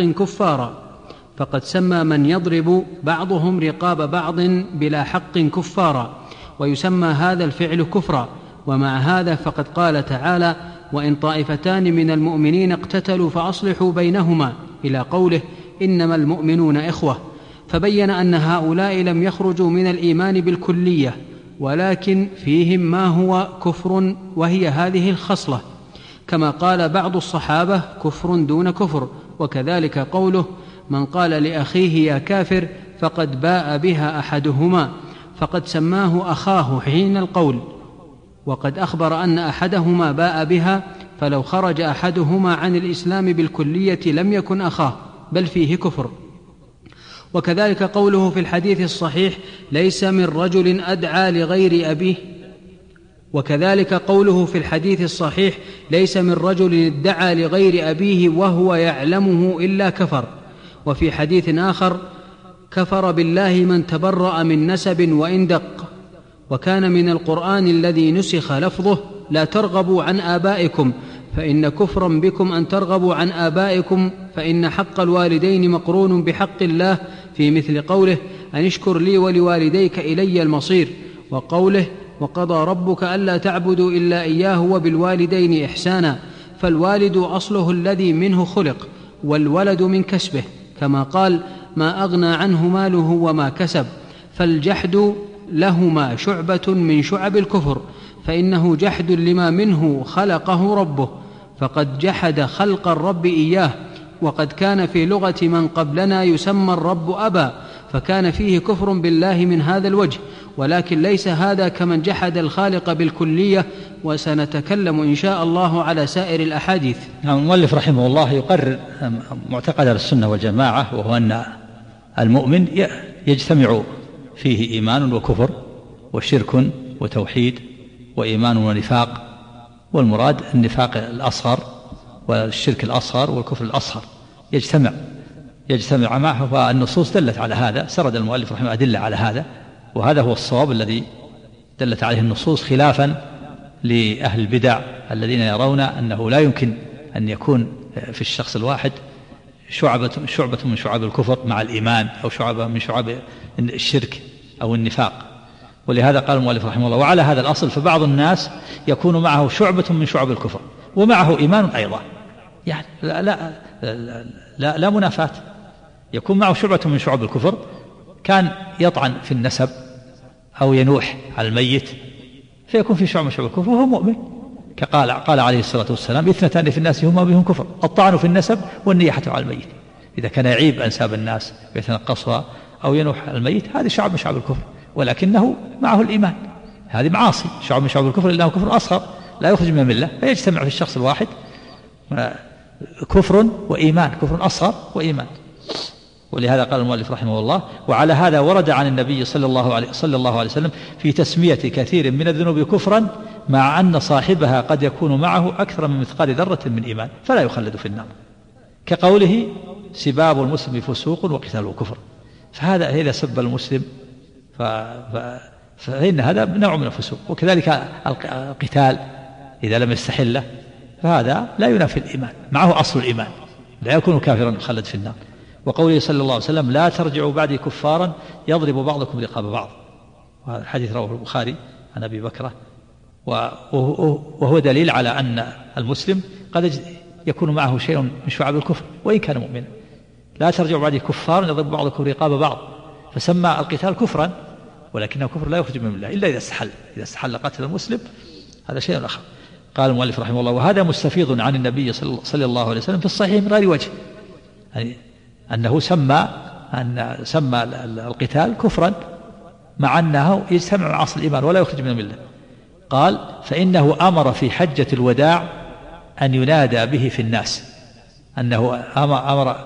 كفارا، ويسمى هذا الفعل كفرا. ومع هذا فقد قال تعالى وإن طائفتان من المؤمنين اقتتلوا فأصلحوا بينهما إلى قوله إنما المؤمنون إخوة، فبين أن هؤلاء لم يخرجوا من الإيمان بالكلية، ولكن فيهم ما هو كفر وهي هذه الخصلة، كما قال بعض الصحابة كفر دون كفر. وكذلك قوله من قال لأخيه يا كافر فقد باء بها أحدهما، فقد سماه أخاه حين القول، وقد أخبر أن أحدهما باء بها، فلو خرج أحدهما عن الإسلام بالكلية لم يكن أخاه بل فيه كفر. وكذلك قوله في الحديث الصحيح ليس من رجل أدعى لغير أبيه، ادعى لغير أبيه وهو يعلمه إلا كفر. وفي حديث آخر كفر بالله من تبرأ من نسب وإن دق. وكان من القرآن الذي نسخ لفظه لا ترغبوا عن آبائكم، فإن كفرا بكم أن ترغبوا عن آبائكم، فإن حق الوالدين مقرون بحق الله، في مثل قوله أن اشكر لي ولوالديك إلي المصير، وقوله وقضى ربك ألا تعبدوا إلا إياه وبالوالدين إحسانا. فالوالد أصله الذي منه خلق، والولد من كسبه، كما قال: ما أغنى عنه ماله وما كسب. فالجحد لهما شعبة من شعب الكفر، فإنه جحد لما منه خلقه ربه، فقد جحد خلق الرب إياه. وقد كان في لغة من قبلنا يسمى الرب أبا، فكان فيه كفر بالله من هذا الوجه، ولكن ليس هذا كمن جحد الخالق بالكلية، وسنتكلم إن شاء الله على سائر الأحاديث. المؤلف رحمه الله يقرر معتقد السنة والجماعة، وهو أن المؤمن يجتمع فيه إيمان وكفر وشرك وتوحيد وإيمان ونفاق، والمراد النفاق الأصغر والشرك الأصغر والكفر الأصغر يجتمع معه، والنصوص دلت على هذا. سرد المؤلف رحمه الله أدلة على هذا، وهذا هو الصواب الذي دلت عليه النصوص، خلافا لأهل البدع الذين يرون أنه لا يمكن أن يكون في الشخص الواحد شعبة من شعاب الكفر مع الإيمان، أو شعبة من شعاب الشرك أو النفاق. ولهذا قال المؤلف رحمه الله: وعلى هذا الأصل فبعض الناس يكون معه شعبة من شعاب الكفر ومعه إيمان أيضا، يعني لا منافاة. يكون معه شعبة من شعاب الكفر، كان يطعن في النسب أو ينوح على الميت، فيكون في شعبة من شعاب الكفر وهو مؤمن. قال عليه الصلاة والسلام: اثنتان في الناس هما بهم كفر: الطعن في النسب والنياحة على الميت. إذا كان يعيب أنساب الناس ويتنقصها أو ينوح على الميت، هذه شعب من شعاب الكفر، ولكنه معه الإيمان. هذه معاصي، شعب من شعاب الكفر، إنه كفر أصغر لا يخرج من الملة، فيجتمع في الشخص الواحد كفر وإيمان، كفر أصغر وإيمان. ولهذا قال المؤلف رحمه الله: وعلى هذا ورد عن النبي صلى الله عليه وسلم في تسمية كثير من الذنوب كفرا، مع أن صاحبها قد يكون معه أكثر من مثقال ذرة من إيمان فلا يخلد في النار، كقوله: سباب المسلم فسوق وقتاله كفر. فهذا إذا سب المسلم فإن هذا نوع من الفسوق. وكذلك القتال إذا لم يستحله، فهذا لا ينافي الإيمان، معه أصل الإيمان، لا يكون كافرا يخلد في النار. وقوله صلى الله عليه وسلم: لا ترجعوا بعدي كفارا يضرب بعضكم رقاب بعض. وهذا الحديث رواه البخاري عن أبي بكرة، وهو دليل على أن المسلم قد يكون معه شيء من شعاب الكفر وإن كان مؤمنا. لا ترجعوا بعدي كفارا يضرب بعضكم رقاب بعض، فسمى القتال كفرا، ولكنه كفر لا يخرج من الله إلا إذا استحل قتل المسلم، هذا شيء آخر. قال المؤلف رحمه الله: وهذا مستفيض عن النبي صلى الله عليه وسلم في الصحيح من غير وجه، يعني أنه سمى القتال كفرا مع أنه يجتمع مع أصل الإيمان ولا يخرج من الملة. قال: فإنه أمر في حجة الوداع أن ينادى به في الناس، أنه أمر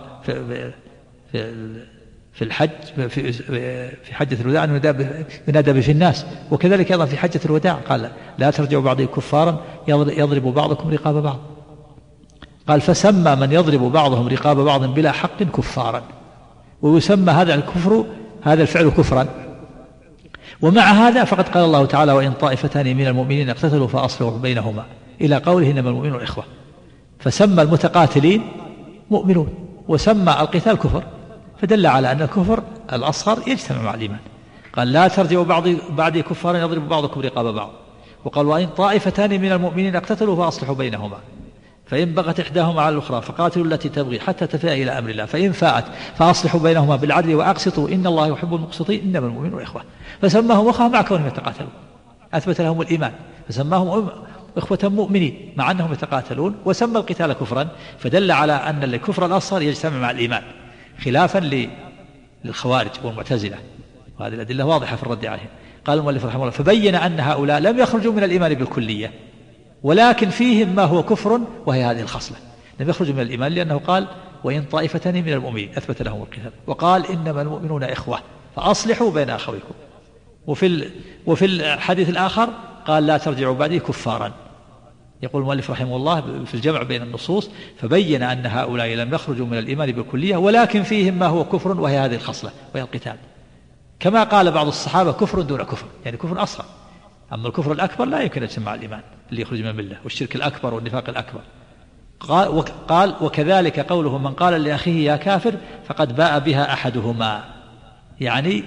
في الحج في حجة الوداع أن ينادى به في الناس. وكذلك أيضا في حجة الوداع قال: لا ترجعوا بعضي كفارا يضرب بعضكم رقاب بعض. قال: فسمى من يضرب بعضهم رقاب بعض بلا حق كفارا، ويسمى هذا الكفر، هذا الفعل كفرا. ومع هذا فقد قال الله تعالى: وإن طائفتان من المؤمنين اقتتلوا فأصلحوا بينهما، إلى قوله: إنما المؤمنون إخوة. فسمى المتقاتلين مؤمنون، وسمى القتال كفر، فدل على أن الكفر الأصغر يجتمع مع الإيمان. قال: لا ترجعوا بعدي كفارا يضرب بعضكم رقاب بعض. وقال: وإن طائفتان من المؤمنين اقتتلوا فأصلحوا بينهما، فإن بغت إحداهما على الأخرى فقاتلوا التي تبغي حتى تفيء إلى أمر الله، فإن فاءت فأصلحوا بينهما بالعدل وأقسطوا إن الله يحب المقسطين إنما المؤمنون إخوة. فسماهم أخوة مع كونهم يتقاتلون، أثبت لهم الإيمان، فسماهم إخوة مؤمنين مع أنهم يتقاتلون، وسمى القتال كفرا، فدل على أن الكفر الأصغر يجتمع مع الإيمان، خلافا للخوارج والمعتزلة، وهذه الأدلة واضحة في الرد عليهم. قال المؤلف رحمه الله: فبين أن هؤلاء لم يخرجوا من الإيمان بالكلية، ولكن فيهم ما هو كفر، وهي هذه الخصلة. لم يخرجوا من الإيمان لأنه قال: وإن طائفتان من المؤمنين، أثبت لهم القتال، وقال: إنما المؤمنون إخوة فأصلحوا بين أخويكم. وفي الحديث الآخر قال: لا ترجعوا بعدي كفارا. يقول المؤلف رحمه الله في الجمع بين النصوص: فبين أن هؤلاء لم يخرجوا من الإيمان بالكلية، ولكن فيهم ما هو كفر، وهي هذه الخصلة وهي القتال. كما قال بعض الصحابة: كفر دون كفر، يعني كفر أصغر. أما الكفر الأكبر لا يمكن أن يجتمع الإيمان اللي يخرج من الملة، والشرك الأكبر والنفاق الأكبر. قال: وكذلك قوله: من قال لأخيه يا كافر فقد باء بها أحدهما، يعني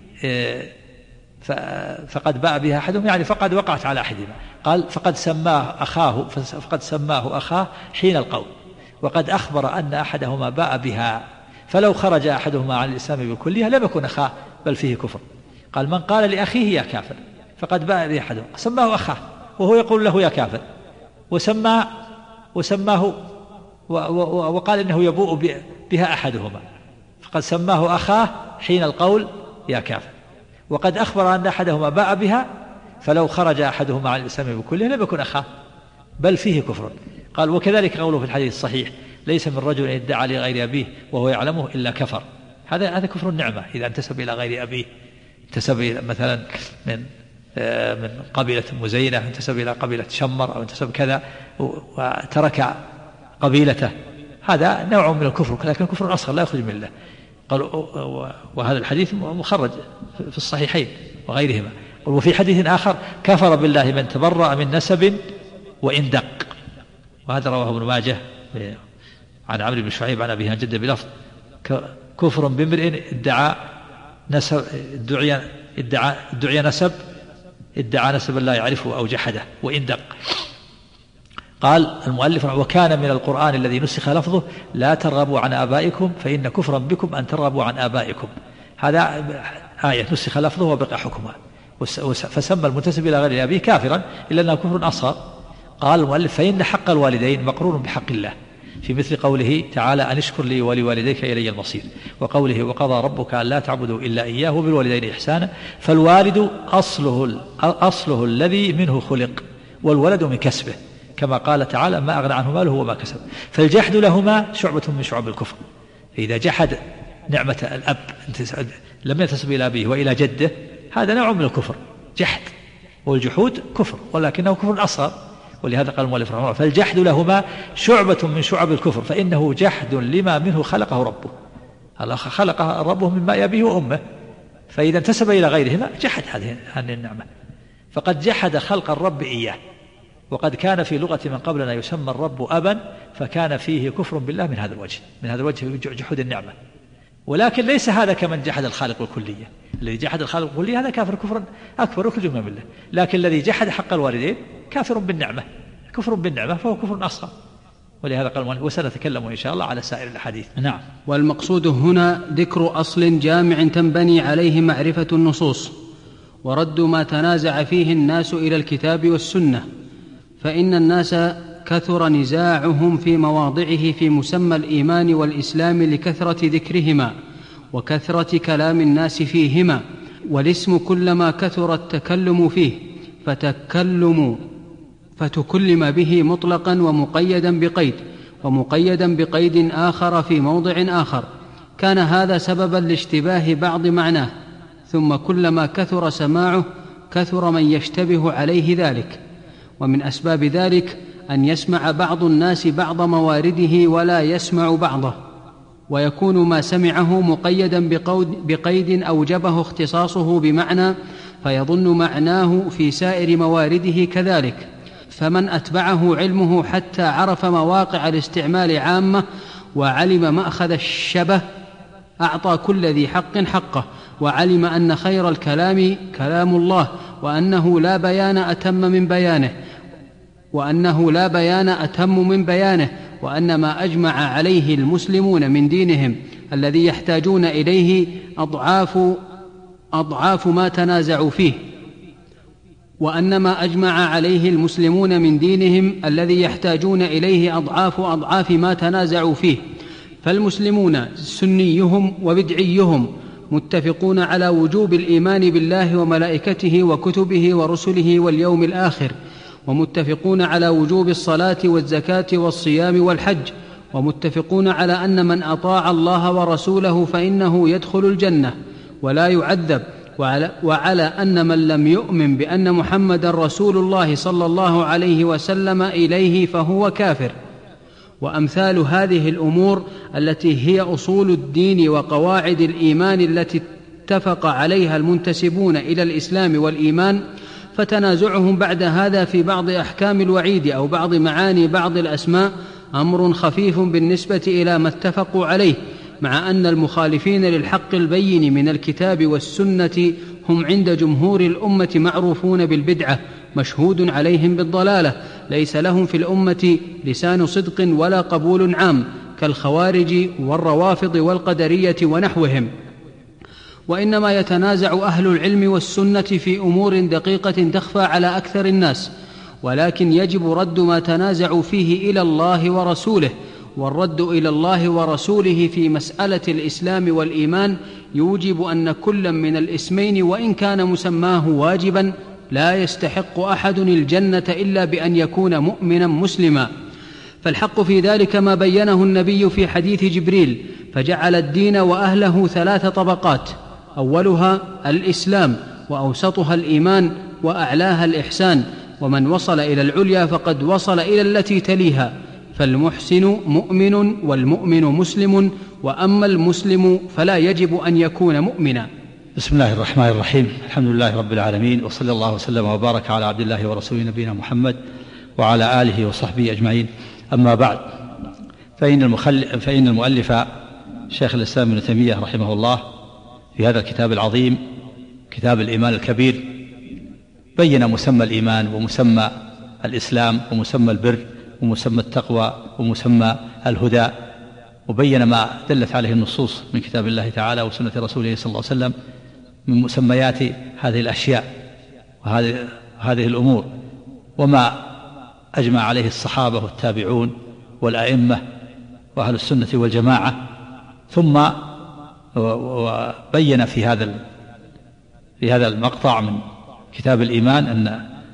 فقد باء بها أحدهم، يعني فقد وقعت على أحدهما. قال: فقد سماه أخاه حين القول، وقد أخبر أن أحدهما باء بها، فلو خرج أحدهما عن الإسلام بالكلية لم يكن أخاه بل فيه كفر. قال من قال لأخيه يا كافر فقد باء به أحدهم، سماه أخاه وهو يقول له يا كافر، وسماه وقال إنه يبوء بها أحدهما، فقد سماه أخاه حين القول يا كافر، وقد أخبر أن أحدهما باء بها، فلو خرج أحدهما عن الإسلام بكله لم يكن أخاه بل فيه كفر. قال وكذلك قوله في الحديث الصحيح ليس من رجل ادعى لغير أبيه وهو يعلمه إلا كفر. هذا كفر النعمة إذا انتسب إلى غير أبيه، انتسب مثلا من قبيلة مزينة، انتسب إلى قبيلة شمر، أو انتسب كذا وترك قبيلته، هذا نوع من الكفر لكن كفر أصغر لا يخرج من الله. قال وهذا الحديث مخرج في الصحيحين وغيرهما. وفي حديث آخر كفر بالله من تبرأ من نسب وإن دق، وهذا رواه ابن ماجه عن عمرو بن شعيب عن أبيه عن جده بلفظ كفر بامرئ ادعى نسب لا يعرفه أو جحده وإن دق. قال المؤلف وكان من القرآن الذي نسخ لفظه لا ترغبوا عن آبائكم فإن كفرا بكم أن ترغبوا عن آبائكم. هذا آية نسخ لفظه وبقى حكمها، فسمى المنتسب إلى غير أبيه كافرا إلا أنه كفر أصغر. قال المؤلف فإن حق الوالدين مقرون بحق الله في مثل قوله تعالى أن اشكر لي ولوالديك إلي المصير، وقوله وقضى ربك أن لا تعبدوا إلا إياه وبالوالدين إحسانا. فالوالد أصله الذي منه خلق، والولد من كسبه، كما قال تعالى ما أغنى عنه ماله وما كسب. فالجحد لهما شعبة من شعب الكفر. فإذا جحد نعمة الأب لم ينتسب إلى أبيه وإلى جده هذا نوع من الكفر جحد، والجحود كفر ولكنه كفر أصغر. ولهذا قال المؤلف رحمه الله فالجحد لهما شعبة من شعب الكفر، فإنه جحد لما منه خلقه ربه، الله خلقه ربه من ماء أبيه وأمه، فإذا انتسب إلى غيرهما جحد هذه النعمة، فقد جحد خلق الرب إياه. وقد كان في لغة من قبلنا يسمى الرب أبا، فكان فيه كفر بالله من هذا الوجه جحود النعمة. ولكن ليس هذا كمن جحد الخالق الكلية، الذي جحد الخالق الكلية هذا كافر كفرا أكبر يخرج من الله، لكن الذي جحد حق الوالدين كافر بالنعمة، كفر بالنعمة فهو كفر أصغر. ولهذا قال وسنتكلم إن شاء الله على سائر الحديث. نعم. والمقصود هنا ذكر أصل جامع تنبني عليه معرفة النصوص، ورد ما تنازع فيه الناس إلى الكتاب والسنة، فإن الناس كثر نزاعهم في مواضعه في مسمى الإيمان والإسلام لكثرة ذكرهما وكثرة كلام الناس فيهما، والاسم كلما كثر التكلم فيه فتكلم به مطلقا ومقيدا بقيد آخر في موضع آخر، كان هذا سببا لاشتباه بعض معناه، ثم كلما كثر سماعه كثر من يشتبه عليه ذلك. ومن أسباب ذلك أن يسمع بعض الناس بعض موارده ولا يسمع بعضه، ويكون ما سمعه مقيدا بقيد أوجبه اختصاصه بمعنى، فيظن معناه في سائر موارده كذلك. فمن أتبعه علمه حتى عرف مواقع الاستعمال عامة وعلم مأخذ الشبه أعطى كل ذي حق حقه، وعلم أن خير الكلام كلام الله، وأنه لا بيان أتم من بيانه، وأن ما أجمع عليه المسلمون من دينهم الذي يحتاجون إليه أضعاف ما تنازعوا فيه، وأن ما أجمع عليه المسلمون من دينهم الذي يحتاجون إليه أضعاف ما تنازعوا فيه. فالمسلمون سنيهم وبدعيهم متفقون على وجوب الإيمان بالله وملائكته وكتبه ورسله واليوم الآخر، ومتفقون على وجوب الصلاة والزكاة والصيام والحج، ومتفقون على أن من أطاع الله ورسوله فإنه يدخل الجنة ولا يعذب، وعلى أن من لم يؤمن بأن محمد رسول الله صلى الله عليه وسلم إليه فهو كافر. وأمثال هذه الأمور التي هي أصول الدين وقواعد الإيمان التي اتفق عليها المنتسبون إلى الإسلام والإيمان، فتنازعهم بعد هذا في بعض أحكام الوعيد أو بعض معاني بعض الأسماء أمر خفيف بالنسبة إلى ما اتفقوا عليه، مع أن المخالفين للحق البين من الكتاب والسنة هم عند جمهور الأمة معروفون بالبدعة مشهود عليهم بالضلالة، ليس لهم في الأمة لسان صدق ولا قبول عام، كالخوارج والروافض والقدرية ونحوهم، وإنما يتنازع أهل العلم والسنة في أمور دقيقة تخفى على أكثر الناس، ولكن يجب رد ما تنازعوا فيه إلى الله ورسوله، والرد إلى الله ورسوله في مسألة الإسلام والإيمان يوجب أن كل من الاسمين وإن كان مسماه واجبا لا يستحق أحد الجنة إلا بأن يكون مؤمنا مسلما. فالحق في ذلك ما بينه النبي في حديث جبريل، فجعل الدين وأهله 3 طبقات: أولها الإسلام، وأوسطها الإيمان، وأعلاها الإحسان، ومن وصل إلى العليا فقد وصل إلى التي تليها، فالمحسن مؤمن والمؤمن مسلم، وأما المسلم فلا يجب أن يكون مؤمنا. بسم الله الرحمن الرحيم، الحمد لله رب العالمين، وصلى الله وسلم وبارك على عبد الله ورسوله نبينا محمد وعلى آله وصحبه أجمعين. أما بعد، فإن المؤلف شيخ الإسلام ابن تيمية رحمه الله في هذا الكتاب العظيم كتاب الإيمان الكبير بين مسمى الإيمان ومسمى الإسلام ومسمى البر ومسمى التقوى ومسمى الهدى، وبين ما دلت عليه النصوص من كتاب الله تعالى وسنة رسوله صلى الله عليه وسلم من مسميات هذه الأشياء وهذه الأمور، وما أجمع عليه الصحابة والتابعون والأئمة وأهل السنة والجماعة. ثم وبين في هذا المقطع من كتاب الإيمان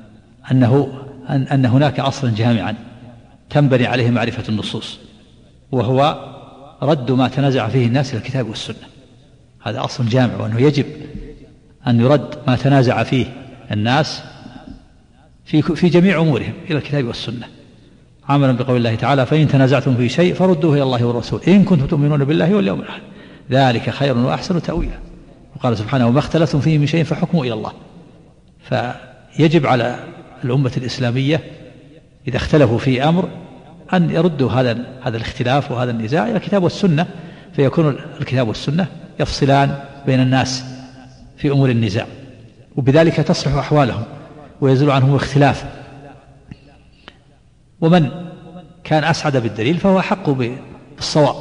أن هناك أصلا جامعا تنبني عليه معرفة النصوص، وهو رد ما تنازع فيه الناس إلى الكتاب والسنة. هذا أصل جامع، وأنه يجب أن يرد ما تنازع فيه الناس في جميع أمورهم إلى الكتاب والسنة، عملا بقول الله تعالى: فإن تنازعتم في شيء فردوه إلى الله والرسول إن كنتم تؤمنون بالله واليوم الآخر ذلك خير وأحسن تأويلا. وقال سبحانه: وما اختلفتم فيه من شيء فحكمه إلى الله. فيجب على الأمة الإسلامية إذا اختلفوا في أمر أن يردوا هذا الاختلاف وهذا النزاع إلى الكتاب والسنة، فيكون الكتاب والسنة يفصلان بين الناس في أمور النزاع، وبذلك تصلح أحوالهم ويزول عنهم الاختلاف. ومن كان أسعد بالدليل فهو حق بالصواب.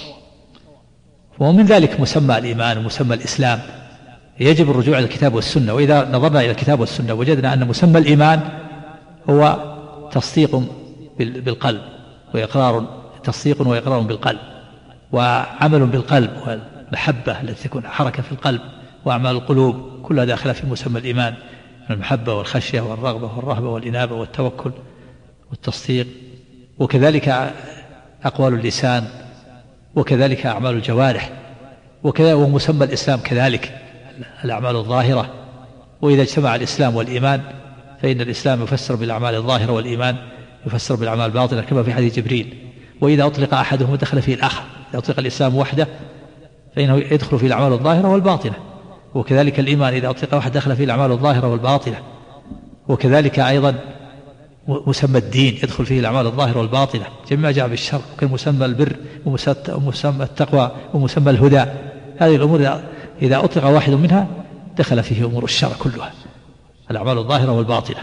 ومن ذلك مسمى الإيمان ومسمى الإسلام، يجب الرجوع إلى الكتاب والسنة. وإذا نظرنا إلى الكتاب والسنة وجدنا أن مسمى الإيمان هو تصديق بالقلب تصديق وإقرار بالقلب، وعمل بالقلب، والمحبة التي تكون حركة في القلب، وأعمال القلوب كلها داخلة في مسمى الإيمان: المحبة والخشية والرغبة والرهبة والإنابة والتوكل والتصديق، وكذلك أقوال اللسان، وكذلك أعمال الجوارح، ومسمى الإسلام كذلك الأعمال الظاهرة. وإذا اجتمع الإسلام والإيمان فإن الإسلام يفسر بالأعمال الظاهرة، والإيمان يفسر بالأعمال الباطنة، كما في حديث جبريل: وإذا أطلق أحدهما دخل فيه الآخر. إذا أطلق الإسلام وحده فإنه يدخل فيه الأعمال الظاهرة والباطنة، وكذلك الإيمان إذا أطلق واحد دخل فيه الأعمال الظاهرة والباطنة، وكذلك أيضا مسمى الدين يدخل فيه الأعمال الظاهرة والباطنة جميع جاء بالشر، وكمسمى البر ومسمى التقوى ومسمى الهدى. هذه الأمور إذا أطلق واحد منها دخل فيه أمور الشر كلها، الأعمال الظاهرة والباطنة.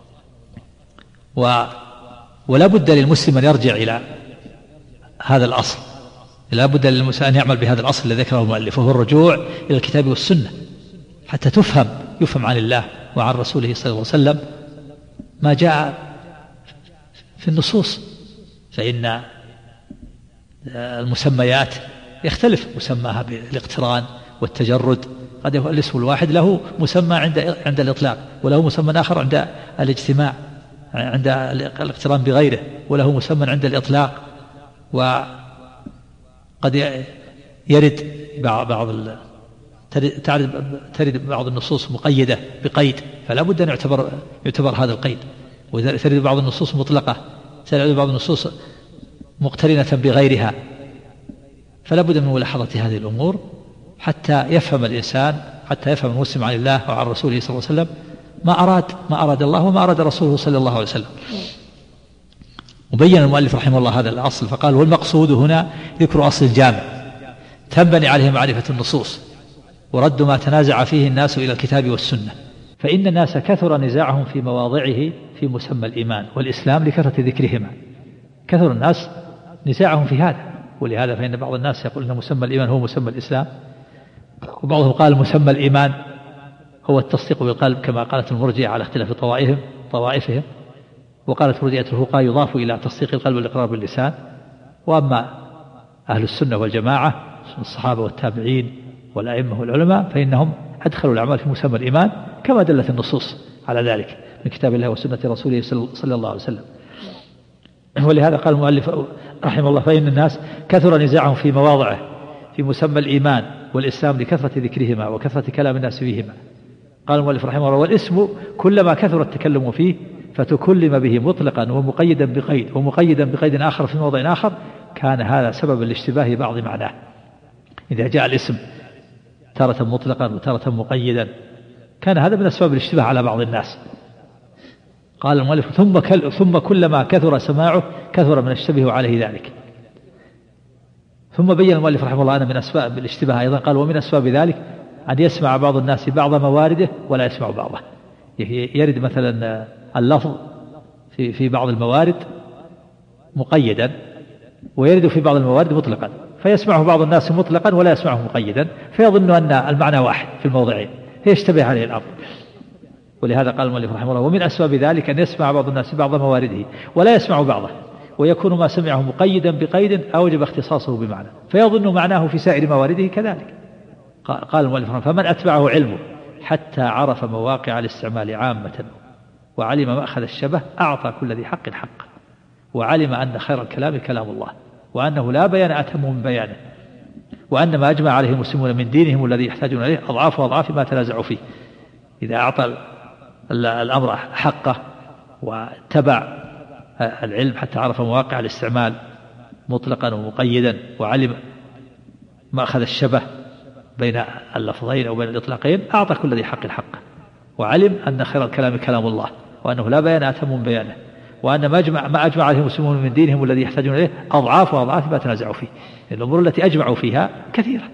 ولا بد للمسلم أن يرجع إلى هذا الأصل، لا بد للمسلم أن يعمل بهذا الأصل الذي ذكره المؤلف، وهو الرجوع إلى الكتاب والسنة حتى يفهم عن الله وعن رسوله صلى الله عليه وسلم ما جاء في النصوص. فإن المسميات يختلف مسماها بالاقتران والتجرد، قد يكون الاسم الواحد له مسمى عند الإطلاق، وله مسمى آخر عند الاجتماع، عند الاقتران بغيره، وله مسمى عند الإطلاق. وقد يرد ترد بعض النصوص مقيدة بقيد، فلا بد أن يعتبر هذا القيد. وترد بعض النصوص مطلقة، ترد بعض النصوص مقترنة بغيرها، فلا بد من ملاحظة هذه الأمور حتى يفهم الإنسان، حتى يفهم المسلم عن الله وعن رسوله صلى الله عليه وسلم ما أراد الله وما أراد رسوله صلى الله عليه وسلم. وبين المؤلف رحمه الله هذا الأصل فقال: والمقصود هنا ذكر أصل جامع تنبني عليه معرفة النصوص، ورد ما تنازع فيه الناس إلى الكتاب والسنة، فإن الناس كثر نزاعهم في مواضعه في مسمى الإيمان والإسلام لكثرة ذكرهما. كثر الناس نزاعهم في هذا، ولهذا فإن بعض الناس يقول أن مسمى الإيمان هو مسمى الإسلام، وبعضهم قال مسمى الإيمان هو التصديق بالقلب كما قالت المرجئة على اختلاف طوائفهم، وقالت مرجئة الفقهاء يضاف إلى تصديق القلب والإقرار باللسان. وأما أهل السنة والجماعة الصحابة والتابعين والأئمة والعلماء فإنهم أدخلوا الأعمال في مسمى الإيمان كما دلت النصوص على ذلك من كتاب الله وسنة رسوله صلى الله عليه وسلم. ولهذا قال المؤلف رحمه الله فإن الناس كثر نزاعهم في مواضعه في مسمى الإيمان والإسلام لكثرة ذكرهما وكثرة كلام الناس فيهما. قال المؤلف رحمه الله والاسم كلما كثر التكلم فيه فتكلم به مطلقا ومقيدا بقيد آخر في موضع آخر كان هذا سببا لاشتباه بعض معناه. إذا جاء الاسم تارة مطلقا وتارة مقيدا كان هذا من أسباب الاشتباه على بعض الناس. قال المؤلف ثم كلما كثر سماعه كثر من الشبه عليه ذلك. ثم بين المؤلف رحمه الله أن من أسباب الاشتباه أيضا قال ومن أسباب ذلك أن يسمع بعض الناس بعض موارده ولا يسمع بعضه. يرد مثلا اللفظ في بعض الموارد مقيدا ويرد في بعض الموارد مطلقا، فيسمعه بعض الناس مطلقا ولا يسمعه مقيدا فيظن أن المعنى واحد في الموضعين فيشتبه عليه الأمر. ولهذا قال المؤلف رحمه الله ومن أسباب ذلك أن يسمع بعض الناس بعض موارده ولا يسمع بعضه ويكون ما سمعه مقيدا بقيد أوجب اختصاصه بمعنى فيظن معناه في سائر موارده كذلك. قال المؤلف رحمه الله فمن أتبعه علمه حتى عرف مواقع الاستعمال عامة وعلم مأخذ الشبه أعطى كل ذي حق حقه وعلم أن خير الكلام كلام الله وأنه لا بيان أتم من بيانه وأن ما أجمع عليه المسلمون من دينهم الذي يحتاجون إليه أضعاف ما تنازعوا فيه. إذا أعطى الأمر حقه واتبع العلم حتى عرف مواقع الاستعمال مطلقا ومقيدا وعلم مأخذ الشبه بين اللفظين أو بين الإطلاقين أعطى كل ذي حق حقه وعلم أن خير الكلام كلام الله وأنه لا بيان أتم من بيانه وأن ما أجمع عليه المسلمون من دينهم الذي يحتاجون إليه أضعاف ما تنازعوا فيه. الأمور التي أجمعوا فيها كثيرة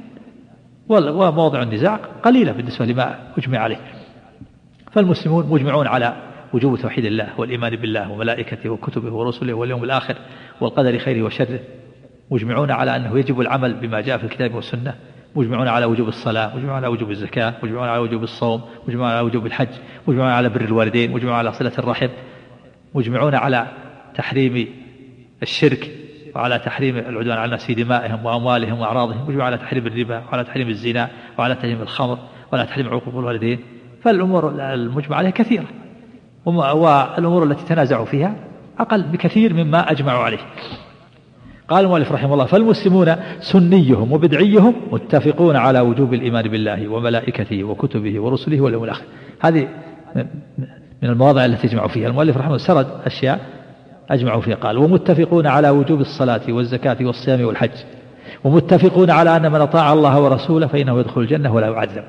وموضع النزاع قليلة بالنسبة لما أجمع عليه. فالمسلمون مجمعون على وجوب توحيد الله والإيمان بالله وملائكته وكتبه ورسله واليوم الآخر والقدر خيره وشره، مجمعون على أنه يجب العمل بما جاء في الكتاب والسنة، مجمعون على وجوب الصلاة، مجمعون على وجوب الزكاة، مجمعون على وجوب الصوم، مجمعون على وجوب الحج، مجمعون على بر الوالدين، مجمعون على صلة الرحم، مجمعون على تحريم الشرك وعلى تحريم العدوان على الناس في دمائهم وأموالهم وأعراضهم، مجمعون على تحريم الربا وعلى تحريم الزنا وعلى تحريم الخمر وعلى تحريم عقوق الوالدين. فالأمور المجمع عليها كثيرة والأمور التي تنازعوا فيها أقل بكثير مما أجمعوا عليه. قال المؤلف رحمه الله فالمسلمون سنيهم وبدعيهم متفقون على وجوب الإيمان بالله وملائكته وكتبه ورسله واليوم الآخر. هذه من المواضع التي يجمعوا فيها المؤلف رحمه الله سرد أشياء أجمعوا فيها. قال ومتفقون على وجوب الصلاة والزكاة والصيام والحج ومتفقون على أن من أطاع الله ورسوله فإنه يدخل الجنة ولا يعذب.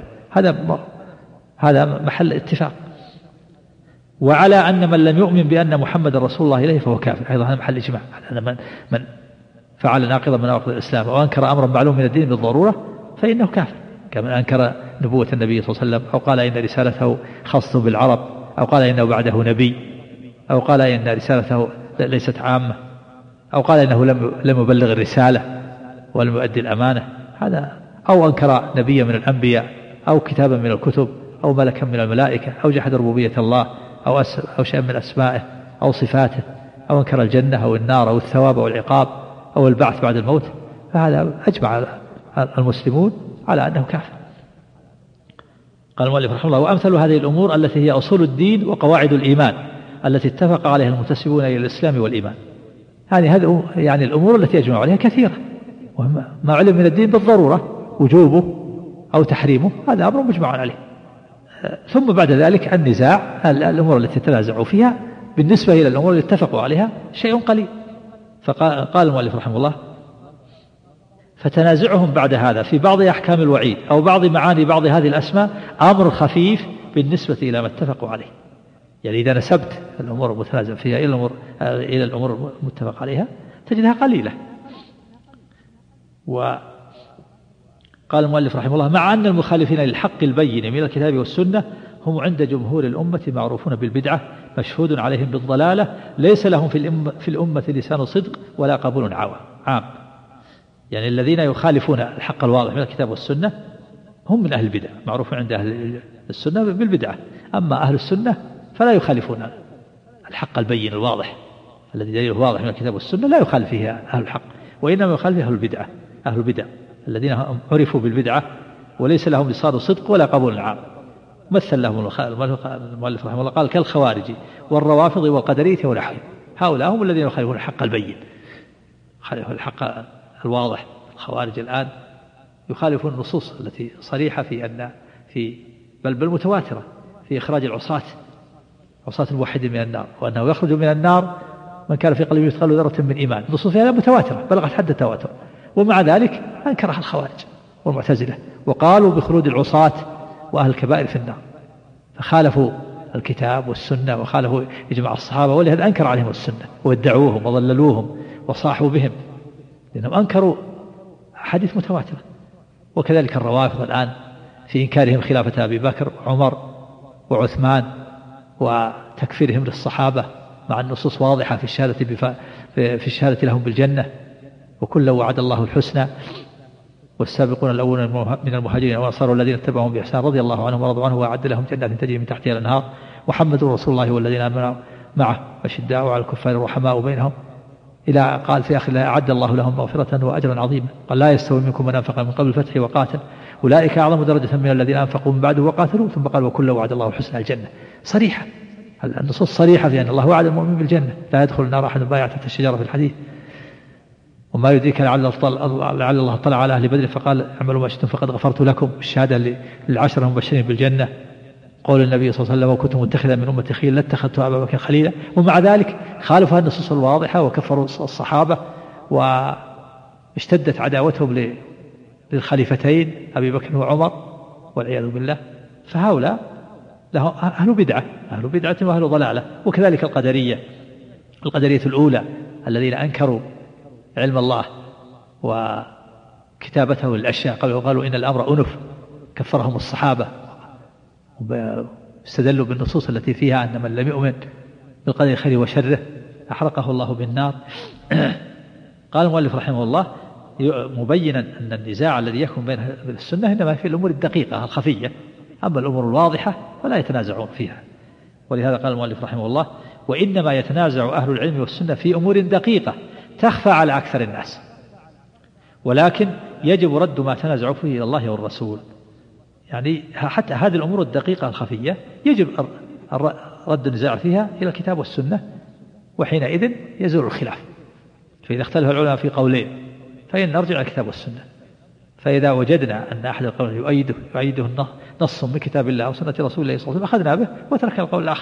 هذا محل اتفاق. وعلى أن من لم يؤمن بأن محمد رسول الله إليه فهو كافر، أيضا هذا محل إجماع. أن من فعل ناقضا من نواقض الإسلام وأنكر أمرا معلوم من الدين بالضرورة فإنه كافر، كما أنكر نبوة النبي صلى الله عليه وسلم أو قال إن رسالته خاصة بالعرب أو قال إنه بعده نبي أو قال إن رسالته ليست عامة أو قال إنه لم يبلغ الرسالة ولم يؤدي الأمانة، هذا أو أنكر نبيا من الأنبياء أو كتابا من الكتب أو ملكا من الملائكة أو جحد ربوبية الله أو شيء من أسمائه أو صفاته أو أنكر الجنة أو النار أو الثواب أو العقاب أو البعث بعد الموت، فهذا أجمع المسلمون على أنه كافر. قال المؤلف رحمه الله وأمثل هذه الأمور التي هي أصول الدين وقواعد الإيمان التي اتفق عليها المنتسبون إلى الإسلام والإيمان. هذه يعني الأمور التي يجمع عليها كثيرة، وما علم من الدين بالضرورة وجوبه أو تحريمه هذا أمر مجمع عليه. ثم بعد ذلك النزاع الأمور التي تنازعوا فيها بالنسبة إلى الأمور التي اتفقوا عليها شيء قليل. فقال المؤلف رحمه الله فتنازعهم بعد هذا في بعض أحكام الوعيد أو بعض معاني بعض هذه الأسماء أمر خفيف بالنسبة إلى ما اتفقوا عليه. يعني إذا نسبت الأمور المتنازع فيها إلى الأمور المتفق عليها تجدها قليلة. وقال المؤلف رحمه الله مع أن المخالفين للحق البين من الكتاب والسنة هم عند جمهور الأمة معروفون بالبدعة مشهود عليهم بالضلالة ليس لهم في الأمة لسان صدق ولا قبول عام. يعني الذين يخالفون الحق الواضح من الكتاب والسنة هم من أهل البدع، معروف عند أهل السنة بالبدعة. أما أهل السنة فلا يخالفون الحق البين الواضح الذي دليله واضح من الكتاب والسنة، لا يخالف فيه أهل الحق، وإنما يخالف أهل البدعة. أهل البدع الذين عرفوا بالبدعة وليس لهم لسان صدق ولا قبول عام، مثل لهم المؤلف رحمه الله قال كالخوارج والروافض والقدرية ونحوهم، هؤلاء هم الذين يخالفون الحق البين، يخالفون الحق الواضح. الخوارج الآن يخالفون النصوص التي صريحة في بل متواترة في إخراج عصاة الموحدين من النار، وأنه يخرج من النار من كان في قلبه مثقال ذرة من إيمان. النصوص فيها متواترة بلغت حد التواتر، ومع ذلك أنكرها الخوارج والمعتزلة وقالوا بخلود العصاة وأهل الكبائر في النار، فخالفوا الكتاب والسنة وخالفوا إجماع الصحابة، ولهذا أنكر عليهم السنة وادعوهم وضللوهم وصاحوا بهم، لأنهم أنكروا حديث متواترة. وكذلك الروافض الآن في إنكارهم خلافة أبي بكر وعمر وعثمان وتكفيرهم للصحابة مع النصوص واضحة في الشهادة لهم بالجنة، وكل وعد الله الحسنى والسابقون الأولون من المهاجرين والأنصار والذين اتبعهم بإحسان رضي الله عنهم ورضوا عنه وأعد لهم جنات تجري من تحتها الأنهار محمد رسول الله والذين آمنوا معه أشداء على الكفار رحماء بينهم، إلى قال في آخر أعد الله لهم مغفرة وأجرا عظيما. قال لا يستوي منكم من أنفق من قبل الفتح وقاتل أولئك أعظم درجة من الذين أنفقوا من بعد وقاتلوا، ثم قال وكل وعد الله الحسنى الجنة. صريحة النصوص صريحة في أن الله وعد المؤمن بالجنة، لا يدخل النار أحد بايع تحت الشجرة في الحديث. وما يدريك لعل الله طلع على أهل بدر فقال اعملوا ما شئتم فقد غفرت لكم، الشهادة للعشرة المبشرين بالجنة. قول النبي صلى الله عليه وسلم وكنت متخذا من أمتي خليلا لاتخذت أبا بكر خليلا، ومع ذلك خالفوا النصوص الواضحة وكفروا الصحابة واشتدت عداوتهم للخليفتين أبي بكر وعمر والعياذ بالله. فهؤلاء لهم أهل بدعة وأهل ضلالة. وكذلك القدرية الأولى الذين أنكروا علم الله وكتابته للأشياء، قالوا إن الأمر أنف، كفرهم الصحابة واستدلوا بالنصوص التي فيها أن من لم يؤمن بالقدر خيره وشره أحرقه الله بالنار. قال المؤلف رحمه الله مبينا أن النزاع الذي يكون بين السنة إنما في الأمور الدقيقة الخفية، أما الأمور الواضحة فلا يتنازعون فيها. ولهذا قال المؤلف رحمه الله وإنما يتنازع أهل العلم والسنة في أمور دقيقة تخفى على أكثر الناس، ولكن يجب رد ما تنازعوا فيه إلى الله والرسول. يعني حتى هذه الأمور الدقيقة الخفية يجب رد النزاع فيها إلى الكتاب والسنة، وحينئذ يزول الخلاف. فإذا اختلف العلماء في قولين فإن نرجع إلى الكتاب والسنة، فإذا وجدنا أن أحد القول يؤيده نص من كتاب الله وسنة رسول الله صلى الله عليه وسلم أخذنا به وتركنا القول الآخر.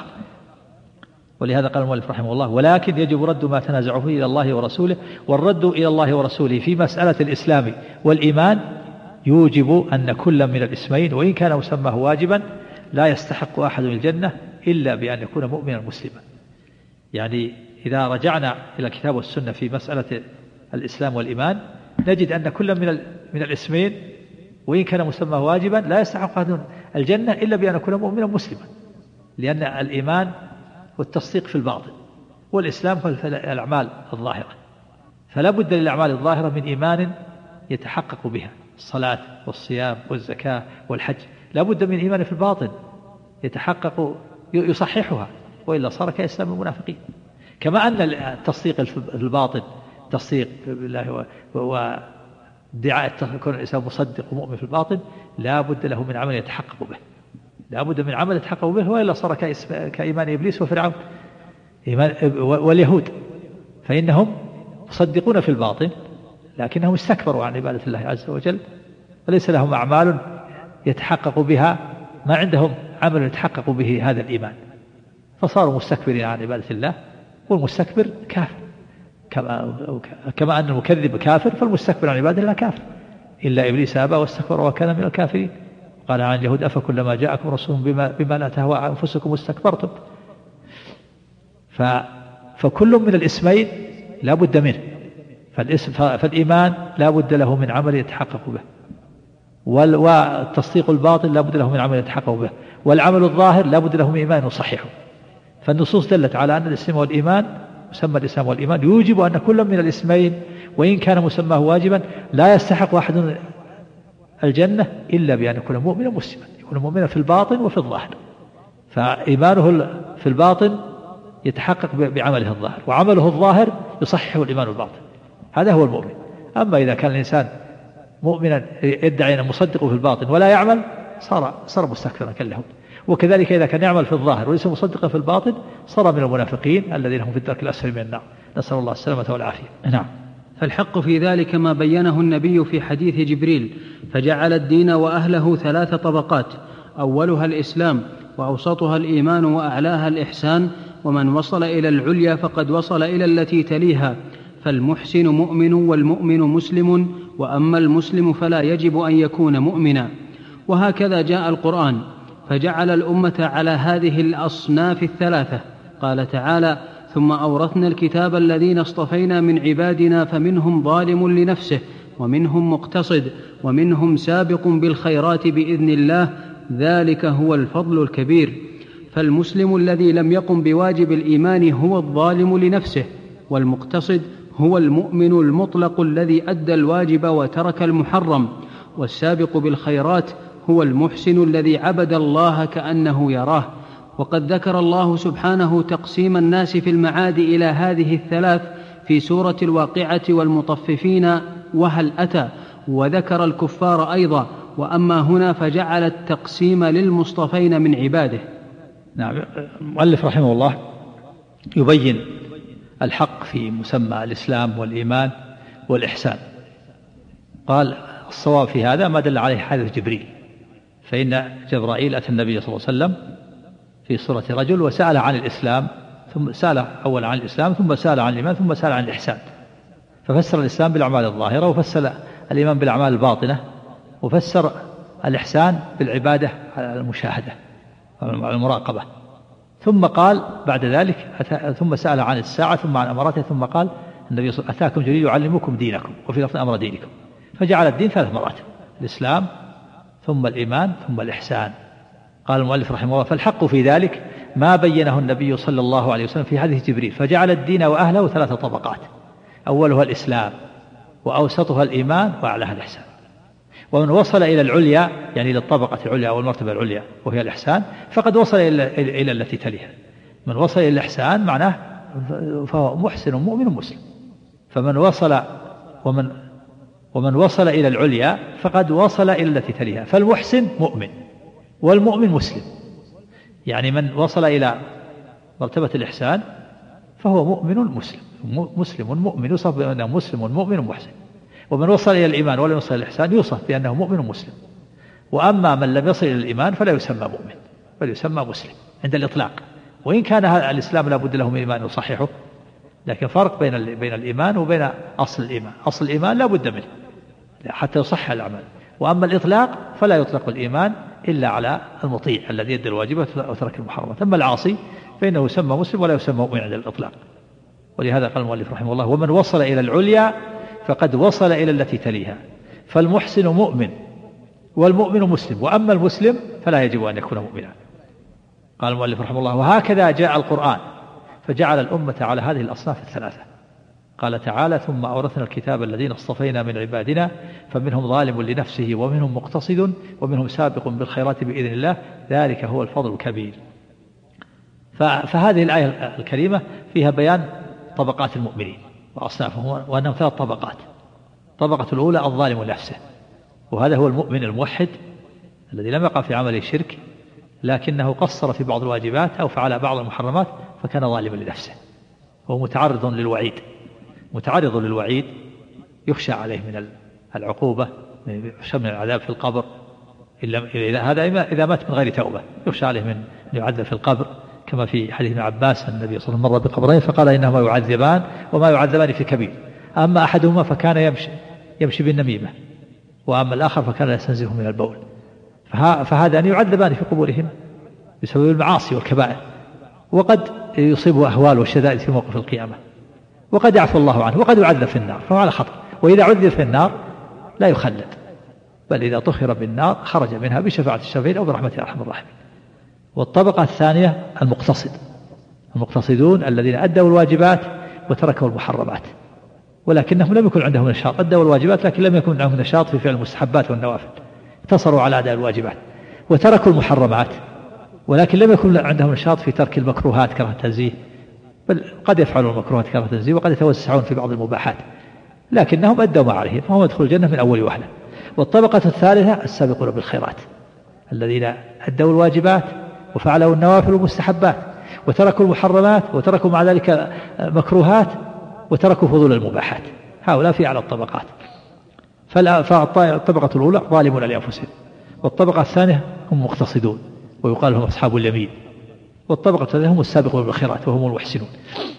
ولهذا قال المؤلف رحمه الله ولكن يجب رد ما تنازعوا فيه إلى الله ورسوله، والرد إلى الله ورسوله في مسألة الإسلام والإيمان يوجب أن كل من الاسمين وإن كان مسماه واجبا لا يستحق أحد الجنة إلا بأن يكون مؤمنا مسلما. يعني إذا رجعنا إلى الكتاب والسنة في مسألة الإسلام والإيمان نجد أن كل من الاسمين وإن كان مسماه واجبا لا يستحق أحد الجنة إلا بأن يكون مؤمنا مسلما، لأن الإيمان والتصديق في الباطن، والإسلام هو الأعمال الظاهرة، فلا بد للأعمال الظاهرة من إيمان يتحقق بها، الصلاة والصيام والزكاة والحج لا بد من إيمان في الباطن يتحقق يصححها، وإلا صار كإسلام المنافقين. كما أن التصديق في الباطن تصديق بالله وادعاء كون الإنسان مصدق ومؤمن في الباطن لا بد له من عمل يتحقق به، لا بد من عمل يتحقق به، وإلا صار كإيمان إبليس وفرعون واليهود، فإنهم مصدقون في الباطن لكنهم استكبروا عن عبادة الله عز وجل، وليس لهم أعمال يتحقق بها، ما عندهم عمل يتحقق به هذا الإيمان، فصاروا مستكبرين عن عبادة الله. والمستكبر كافر كما أن المكذب كافر، فالمستكبر عن عبادة الله كافر، إلا إبليس أبى واستكبر وكان من الكافرين. قال عن اليهود أفكلما جاءكم رسول بما لا تهوى أنفسكم استكبرتم. فكل من الاسمين لا بد منه، فالإيمان لا بد له من عمل يتحقق به، والتصديق الباطن لا بد له من عمل يتحقق به، والعمل الظاهر لا بد له من إيمان يصححه. فالنصوص دلت على أن الإسلام والإيمان مسمى الإسلام والإيمان يوجب أن كل من الاسمين وإن كان مسماه واجبا لا يستحق واحد الجنة إلا بأن يكون مؤمنا مسلما، يكون مؤمنا في الباطن وفي الظاهر. فإيمانه في الباطن يتحقق بعمله الظاهر، وعمله الظاهر يصحح الإيمان الباطن، هذا هو المؤمن. أما إذا كان الإنسان مؤمنا يدعي أنه مصدق في الباطن ولا يعمل صار مستكبرا كاليهود. وكذلك إذا كان يعمل في الظاهر وليس مصدقا في الباطن صار من المنافقين الذين هم في الدرك الأسفل من النار، نسأل الله السلامة والعافية. نعم. فالحق في ذلك ما بينه النبي في حديث جبريل: فجعل الدين وأهله 3 طبقات، أولها الإسلام، وأوسطها الإيمان، وأعلاها الإحسان، ومن وصل إلى العليا فقد وصل إلى التي تليها، فالمحسن مؤمن والمؤمن مسلم، وأما المسلم فلا يجب أن يكون مؤمنا. وهكذا جاء القرآن فجعل الأمة على هذه الأصناف 3. قال تعالى: ثم أورثنا الكتاب الذين اصطفينا من عبادنا فمنهم ظالم لنفسه ومنهم مقتصد ومنهم سابق بالخيرات بإذن الله، ذلك هو الفضل الكبير. فالمسلم الذي لم يقم بواجب الإيمان هو الظالم لنفسه، والمقتصد هو المؤمن المطلق الذي أدى الواجب وترك المحرم، والسابق بالخيرات هو المحسن الذي عبد الله كأنه يراه. وقد ذكر الله سبحانه تقسيم الناس في المعاد إلى هذه 3 في سورة الواقعة والمطففين وهل أتى، وذكر الكفار أيضا، وأما هنا فجعل التقسيم للمصطفين من عباده. نعم. المؤلف رحمه الله يبين الحق في مسمى الإسلام والإيمان والإحسان. قال: الصواب في هذا ما دل عليه حديث جبريل، فإن جبرائيل أتى النبي صلى الله عليه وسلم في صورة رجل وسأل عن الإسلام، ثم سأل أولا عن الإسلام، ثم سأل عن الإيمان، ثم سأل عن الإحسان، ففسر الإسلام بالأعمال الظاهرة، وفسر الإيمان بالأعمال الباطنة، وفسر الإحسان بالعبادة على المشاهدة والمراقبة. ثم قال بعد ذلك ثم سأل عن الساعة، ثم عن أمراتها، ثم قال النبي صلى الله عليه وسلم: أتاكم جبريل يعلمكم دينكم، وفي لفظ أمر دينكم. فجعل الدين 3 مرات: الإسلام ثم الإيمان ثم الإحسان. قال المؤلف رحمه الله: فالحق في ذلك ما بينه النبي صلى الله عليه وسلم في حديث جبريل، فجعل الدين وأهله 3 طبقات، أولها الإسلام، وأوسطها الإيمان، وأعلاها الإحسان. ومن وصل إلى العليا يعني إلى الطبقة العليا أو المرتبة العليا وهي الإحسان فقد وصل إلى التي تليها. من وصل إلى الإحسان معناه فهو محسن مؤمن مسلم. ومن وصل إلى العليا فقد وصل إلى التي تليها. فالمحسن مؤمن والمؤمن مسلم، يعني من وصل إلى مرتبة الإحسان فهو مؤمن مسلم مؤمن، يوصف بأنه مسلم مؤمن محسن. ومن وصل إلى الإيمان ولم يصل إلى الإحسان يوصف بأنه مؤمن مسلم. وأما من لم يصل إلى الإيمان فلا يسمى مؤمن بل يسمى مسلم عند الإطلاق، وإن كان الإسلام لا بد له من إيمان يصححه، لكن فرق بين الإيمان وبين أصل الإيمان. أصل الإيمان لا بد منه حتى يصح الأعمال، وأما الإطلاق فلا يطلق الإيمان إلا على المطيع الذي يدي الواجبات وترك المحرمات. أما العاصي فإنه يسمى مسلم ولا يسمى مؤمن عند الإطلاق. ولهذا قال المؤلف رحمه الله: ومن وصل إلى العليا فقد وصل إلى التي تليها. فالمحسن مؤمن والمؤمن مسلم، وأما المسلم فلا يجب أن يكون مؤمنا. قال المؤلف رحمه الله: وهكذا جاء القرآن فجعل الأمة على هذه الأصناف 3. قال تعالى: ثم أورثنا الكتاب الذين اصطفينا من عبادنا فمنهم ظالم لنفسه ومنهم مقتصد ومنهم سابق بالخيرات بإذن الله، ذلك هو الفضل الكبير. فهذه الآية الكريمة فيها بيان طبقات المؤمنين وأصنافهم، وأنهم 3 طبقات. الطبقة الأولى الظالم لنفسه، وهذا هو المؤمن الموحد الذي لم يقع في عمله شرك لكنه قصر في بعض الواجبات أو فعل بعض المحرمات فكان ظالما لنفسه، هو متعرض للوعيد، يخشى عليه من العقوبة، يخشى من العذاب في القبر، إذا مات من غير توبة يخشى عليه من أن يعذب في القبر، كما في حديث ابن عباس النبي صلى الله عليه وسلم مر بقبرين فقال: إنهما يعذبان وما يعذبان في كبير، أما أحدهما فكان يمشي بالنميمة، وأما الآخر فكان يستنزه من البول. فهذان يعذبان في قبورهم بسبب المعاصي والكبائر، وقد يصيبه أهوال والشدائد في موقف القيامة، وقد يعفو الله عنه، وقد يعذب في النار، فهو على خطر. وإذا عذب في النار لا يخلد، بل إذا طهر بالنار خرج منها بشفاعة الشافعين أو برحمة أرحم الراحمين. والطبقة الثانية المقتصدون الذين أدوا الواجبات وتركوا المحرمات، ولكنهم لم يكن عندهم نشاط، أدوا الواجبات لكن لم يكن عندهم نشاط في فعل المستحبات والنوافل، اقتصروا على أداء الواجبات. وتركوا المحرمات ولكن لم يكن عندهم نشاط في ترك المكروهات كره التنزيه، بل قد يفعلون المكروهات كره التنزيه وقد يتوسعون في بعض المباحات، لكنهم أدوا ما عليهم فهم يدخلوا الجنة من أول وهلة. والطبقة الثالثة السابقون بالخيرات الذين أدوا الواجبات وفعلوا النوافل والمستحبات وتركوا المحرمات وتركوا مع ذلك مكروهات وتركوا فضول المباحات، هؤلاء في أعلى الطبقات. فالطبقة الأولى ظالمون لأنفسهم، والطبقة الثانية هم مقتصدون ويقال لهم أصحاب اليمين، والطبقة الثالثة هم السابقون بالخيرات وهم المحسنون.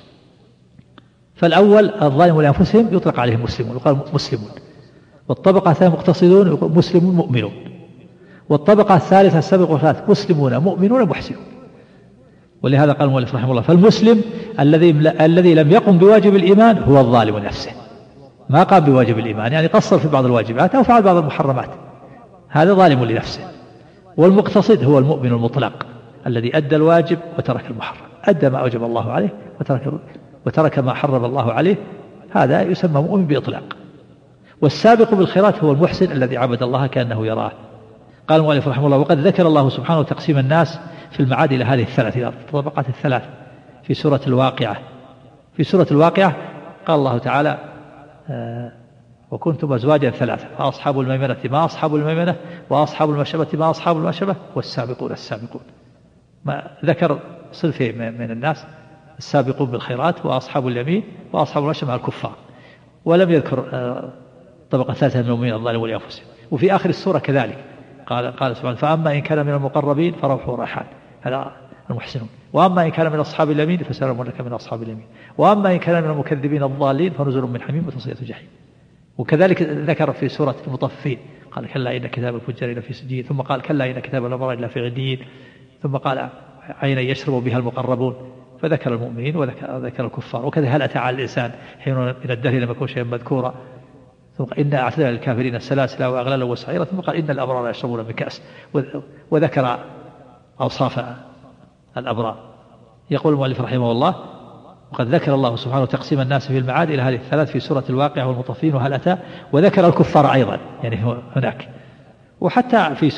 فالأول الظالم لأنفسهم يطلق عليهم مسلمون يقال مسلمون، والطبقة الثانية مقتصدون يقال مسلمون مؤمنون، والطبقة الثالثة السابقون بالخيرات مسلمون مؤمنون محسنون. ولهذا قال المؤلف رحمه الله فالمسلم الذي لم يقم بواجب الإيمان هو الظالم لنفسه، ما قام بواجب الإيمان يعني قصر في بعض الواجبات أو فعل بعض المحرمات، هذا ظالم لنفسه. والمقتصد هو المؤمن المطلق الذي أدى الواجب وترك المحرم، أدى ما أوجب الله عليه وترك ما حرم الله عليه، هذا يسمى مؤمن بإطلاق. والسابق بالخيرات هو المحسن الذي عبد الله كأنه يراه. قال المؤلف رحمه الله وقد ذكر الله سبحانه تقسيم الناس في المعاد إلى هذه الثلاث، إلى الطبقات الثلاث في سورة الواقعة. في سورة الواقعة قال الله تعالى وكنتم أزواجا ثلاثة فأصحاب الميمنة ما أصحاب الميمنة وأصحاب المشأمة ما أصحاب المشأمة والسابقون السابقون. ما ذكر صنفين من الناس السابقون بالخيرات وأصحاب اليمين وأصحاب المشأمة الكفار، ولم يذكر طبقة ثالثة من المؤمنين الظالمون لأنفسهم. وفي آخر السورة كذلك قال سبحانه فأما إن كان من المقربين فروح وريحان هذا المحسنون، وأما إن كان من أصحاب اليمين فسلام لك من أصحاب اليمين، وأما إن كان من المكذبين الضالين فنزل من حميم وتصلية جحيم. وكذلك ذكر في سورة المطففين قال كلا إن كتاب الفجار لفي سجين، ثم قال كلا إن كتاب الأبرار لفي عليين، ثم قال عينا يشرب بها المقربون، فذكر المؤمنين وذكر الكفار. وكذا هل أتى على الإنسان حين من الدهر لم يكن شيئا مذكورا، ثم قال إن أعتدنا للكافرين السلاسل وأغلالا وسعيرا، ثم قال إن الأبرار يشربون من كأس، وذكر أوصاف الأبرار. يقول المؤلف رحمه الله وقد ذكر الله سبحانه تقسيم الناس في المعاد إلى هذه الثلاث في سورة الواقعة والمطففين وهل أتى، وذكر الكفار أيضا يعني هناك. وحتى في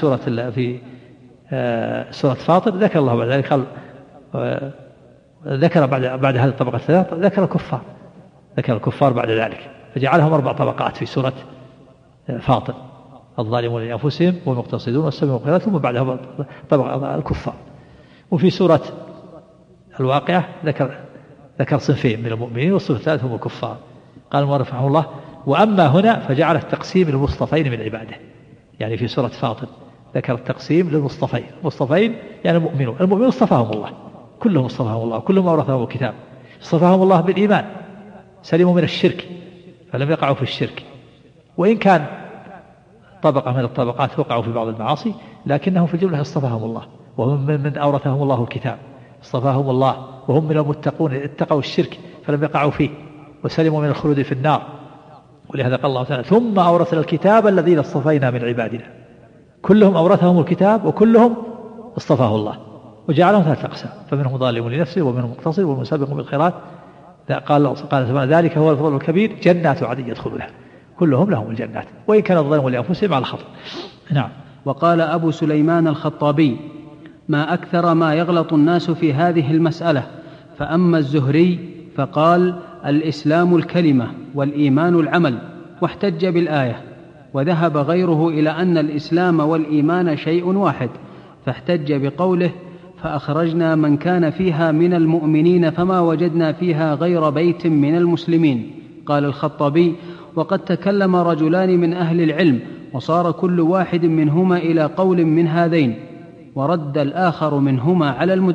سورة فاطر ذكر الله بعد ذلك قال ذكر بعد هذه الطبقة الثلاث ذكر الكفار بعد ذلك، فجعلهم 4 طبقات في سورة فاطر الظالمون لأنفسهم والمقتصدون والسابقون بالخيرات، ثم بعدها طبقة الكفار. وفي سورة الواقعة ذكر صنفين من المؤمنين والصنف الثالث هم الكفار. قال المؤلف رحمه الله وأما هنا فجعل التقسيم للمصطفين من عباده، يعني في سورة فاطر ذكر التقسيم للمصطفين، المصطفين يعني المؤمنون اصطفاهم الله، كلهم اصطفاهم الله، كلهم أورثهم الكتاب، اصطفاهم الله بالإيمان، سلموا من الشرك فلم يقعوا في الشرك، وإن كان طبقة من الطبقات وقعوا في بعض المعاصي لكنهم في الجملة اصطفاهم الله، وهم من أورثهم الله الكتاب، اصطفاهم الله وهم من المتقون اتقوا الشرك فلم يقعوا فيه وسلموا من الخلود في النار. ولهذا قال الله تعالى ثم أورثنا الكتاب الذين اصطفينا من عبادنا، كلهم أورثهم الكتاب وكلهم اصطفاه الله وجعلهم 3 أقسام، فمنهم ظالم لنفسه ومنهم مقتصد ومنهم سابق بالخيرات. قال ذلك هو الفضل الكبير جنات عدن يدخلونها كلهم لهم الجنات وإن كان الظالم لأنفسهم على خطأ. نعم. وقال أبو سليمان الخطابي ما أكثر ما يغلط الناس في هذه المسألة، فأما الزهري فقال الإسلام الكلمة والإيمان العمل، واحتج بالآية، وذهب غيره إلى أن الإسلام والإيمان شيء واحد، فاحتج بقوله فأخرجنا من كان فيها من المؤمنين فما وجدنا فيها غير بيت من المسلمين. قال الخطابي وقد تكلم رجلان من أهل العلم وصار كل واحد منهما إلى قول من هذين، ورد الآخر منهما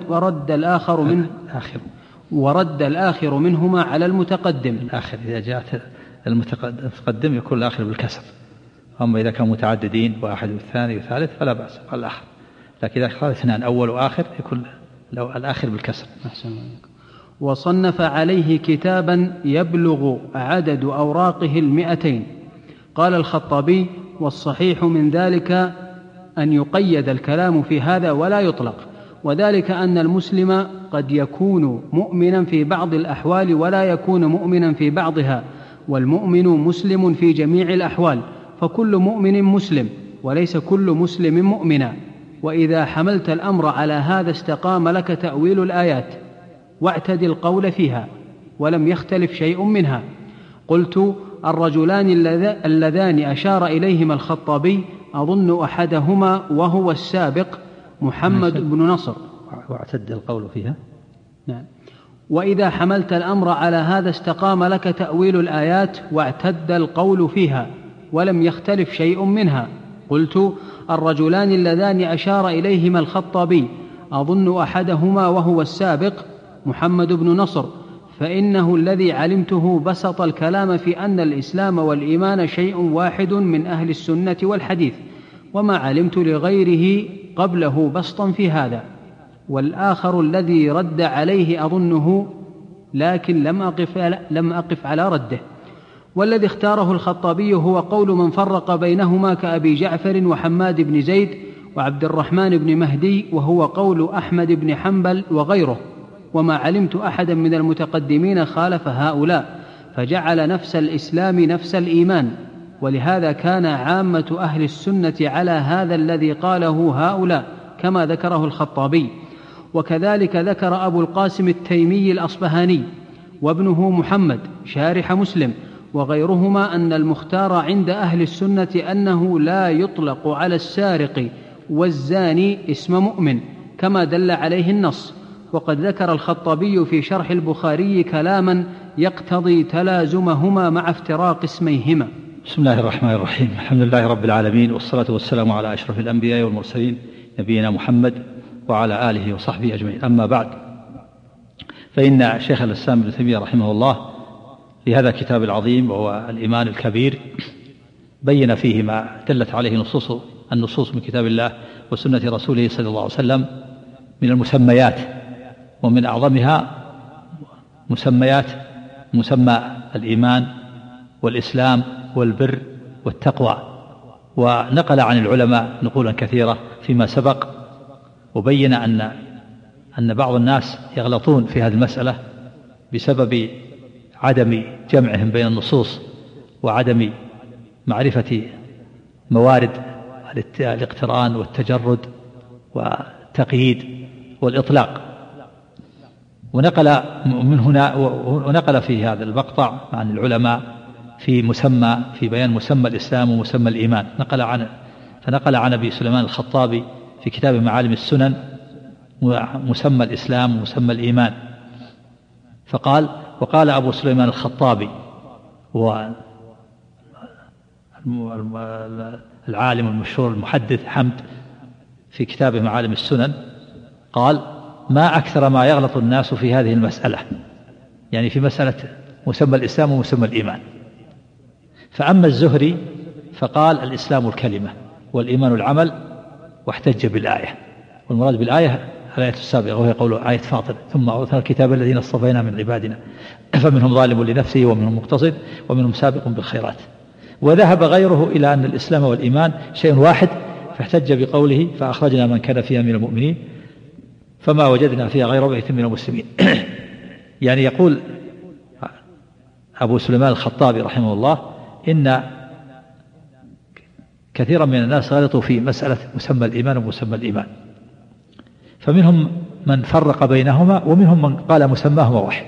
على المتقدم. الآخر إذا جاءت المتقدم يكون الآخر بالكسر، أما إذا كانوا متعددين واحد والثاني والثالث فلا بأس قال الآخر، لكن إذا كان 2 أول وآخر يكون لو الآخر بالكسر. وصنف عليه كتابا يبلغ عدد أوراقه 200. قال الخطابي والصحيح من ذلك أن يقيد الكلام في هذا ولا يطلق، وذلك أن المسلم قد يكون مؤمنا في بعض الأحوال ولا يكون مؤمنا في بعضها، والمؤمن مسلم في جميع الأحوال، فكل مؤمن مسلم وليس كل مسلم مؤمنا. وإذا حملت الأمر على هذا استقام لك تأويل الآيات واعتد القول فيها ولم يختلف شيء منها. قلت: الرجلان اللذان أشار إليهما الخطابي أظن أحدهما وهو السابق محمد بن نصر. واعتد القول فيها. نعم. وإذا حملت الأمر على هذا استقام لك تأويل الآيات واعتد القول فيها ولم يختلف شيء منها. قلت: الرجلان اللذان أشار إليهما الخطابي أظن أحدهما وهو السابق محمد بن نصر، فإنه الذي علمته بسط الكلام في أن الإسلام والإيمان شيء واحد من أهل السنة والحديث، وما علمت لغيره قبله بسطا في هذا. والآخر الذي رد عليه أظنه، لكن لم أقف على رده. والذي اختاره الخطابي هو قول من فرق بينهما كأبي جعفر وحماد بن زيد وعبد الرحمن بن مهدي، وهو قول أحمد بن حنبل وغيره، وما علمت أحدا من المتقدمين خالف هؤلاء، فجعل نفس الإسلام نفس الإيمان. ولهذا كان عامة أهل السنة على هذا الذي قاله هؤلاء كما ذكره الخطابي. وكذلك ذكر أبو القاسم التيمي الأصبهاني وابنه محمد شارح مسلم وغيرهما أن المختار عند أهل السنة أنه لا يطلق على السارق والزاني اسم مؤمن كما دل عليه النص. وقد ذكر الخطابي في شرح البخاري كلاما يقتضي تلازمهما مع افتراق اسميهما. بسم الله الرحمن الرحيم. الحمد لله رب العالمين، والصلاة والسلام على أشرف الأنبياء والمرسلين نبينا محمد وعلى آله وصحبه أجمعين. أما بعد، فإن شيخ الإسلام ابن تيمية رحمه الله في هذا الكتاب العظيم وهو الإيمان الكبير بين فيه ما دلت عليه النصوص من كتاب الله وسنة رسوله صلى الله عليه وسلم من المسميات، ومن أعظمها مسمى الإيمان والإسلام والبر والتقوى. ونقل عن العلماء نقولا كثيرة فيما سبق، وبين أن بعض الناس يغلطون في هذه المسألة بسبب عدم جمعهم بين النصوص وعدم معرفة موارد الاقتران والتجرد والتقييد والإطلاق. ونقل في هذا المقطع عن العلماء في بيان مسمى الإسلام ومسمى الإيمان. فنقل عن أبي سليمان الخطابي في كتاب معالم السنن مسمى الإسلام ومسمى الإيمان، فقال: وقال أبو سليمان الخطابي هو العالم المشهور المحدث حمد في كتابه معالم السنن، قال: ما أكثر ما يغلط الناس في هذه المسألة، يعني في مسألة مسمى الإسلام ومسمى الإيمان. فأما الزهري فقال: الإسلام الكلمة والإيمان العمل، واحتج بالآية. والمراد بالآية الآية السابقة، وهي قول آية فاطر: ثم أورثنا الكتاب الذين اصطفينا من عبادنا فمنهم ظالم لنفسه ومنهم مقتصد ومنهم سابق بالخيرات. وذهب غيره إلى أن الإسلام والإيمان شيء واحد، فاحتج بقوله: فأخرجنا من كان فيها من المؤمنين فما وجدنا فيها غير بيت من المسلمين. يعني يقول أبو سليمان الخطابي رحمه الله إن كثيرا من الناس غلطوا في مسألة مسمى الإيمان ومسمى الإيمان، فمنهم من فرق بينهما ومنهم من قال مسماهما واحد.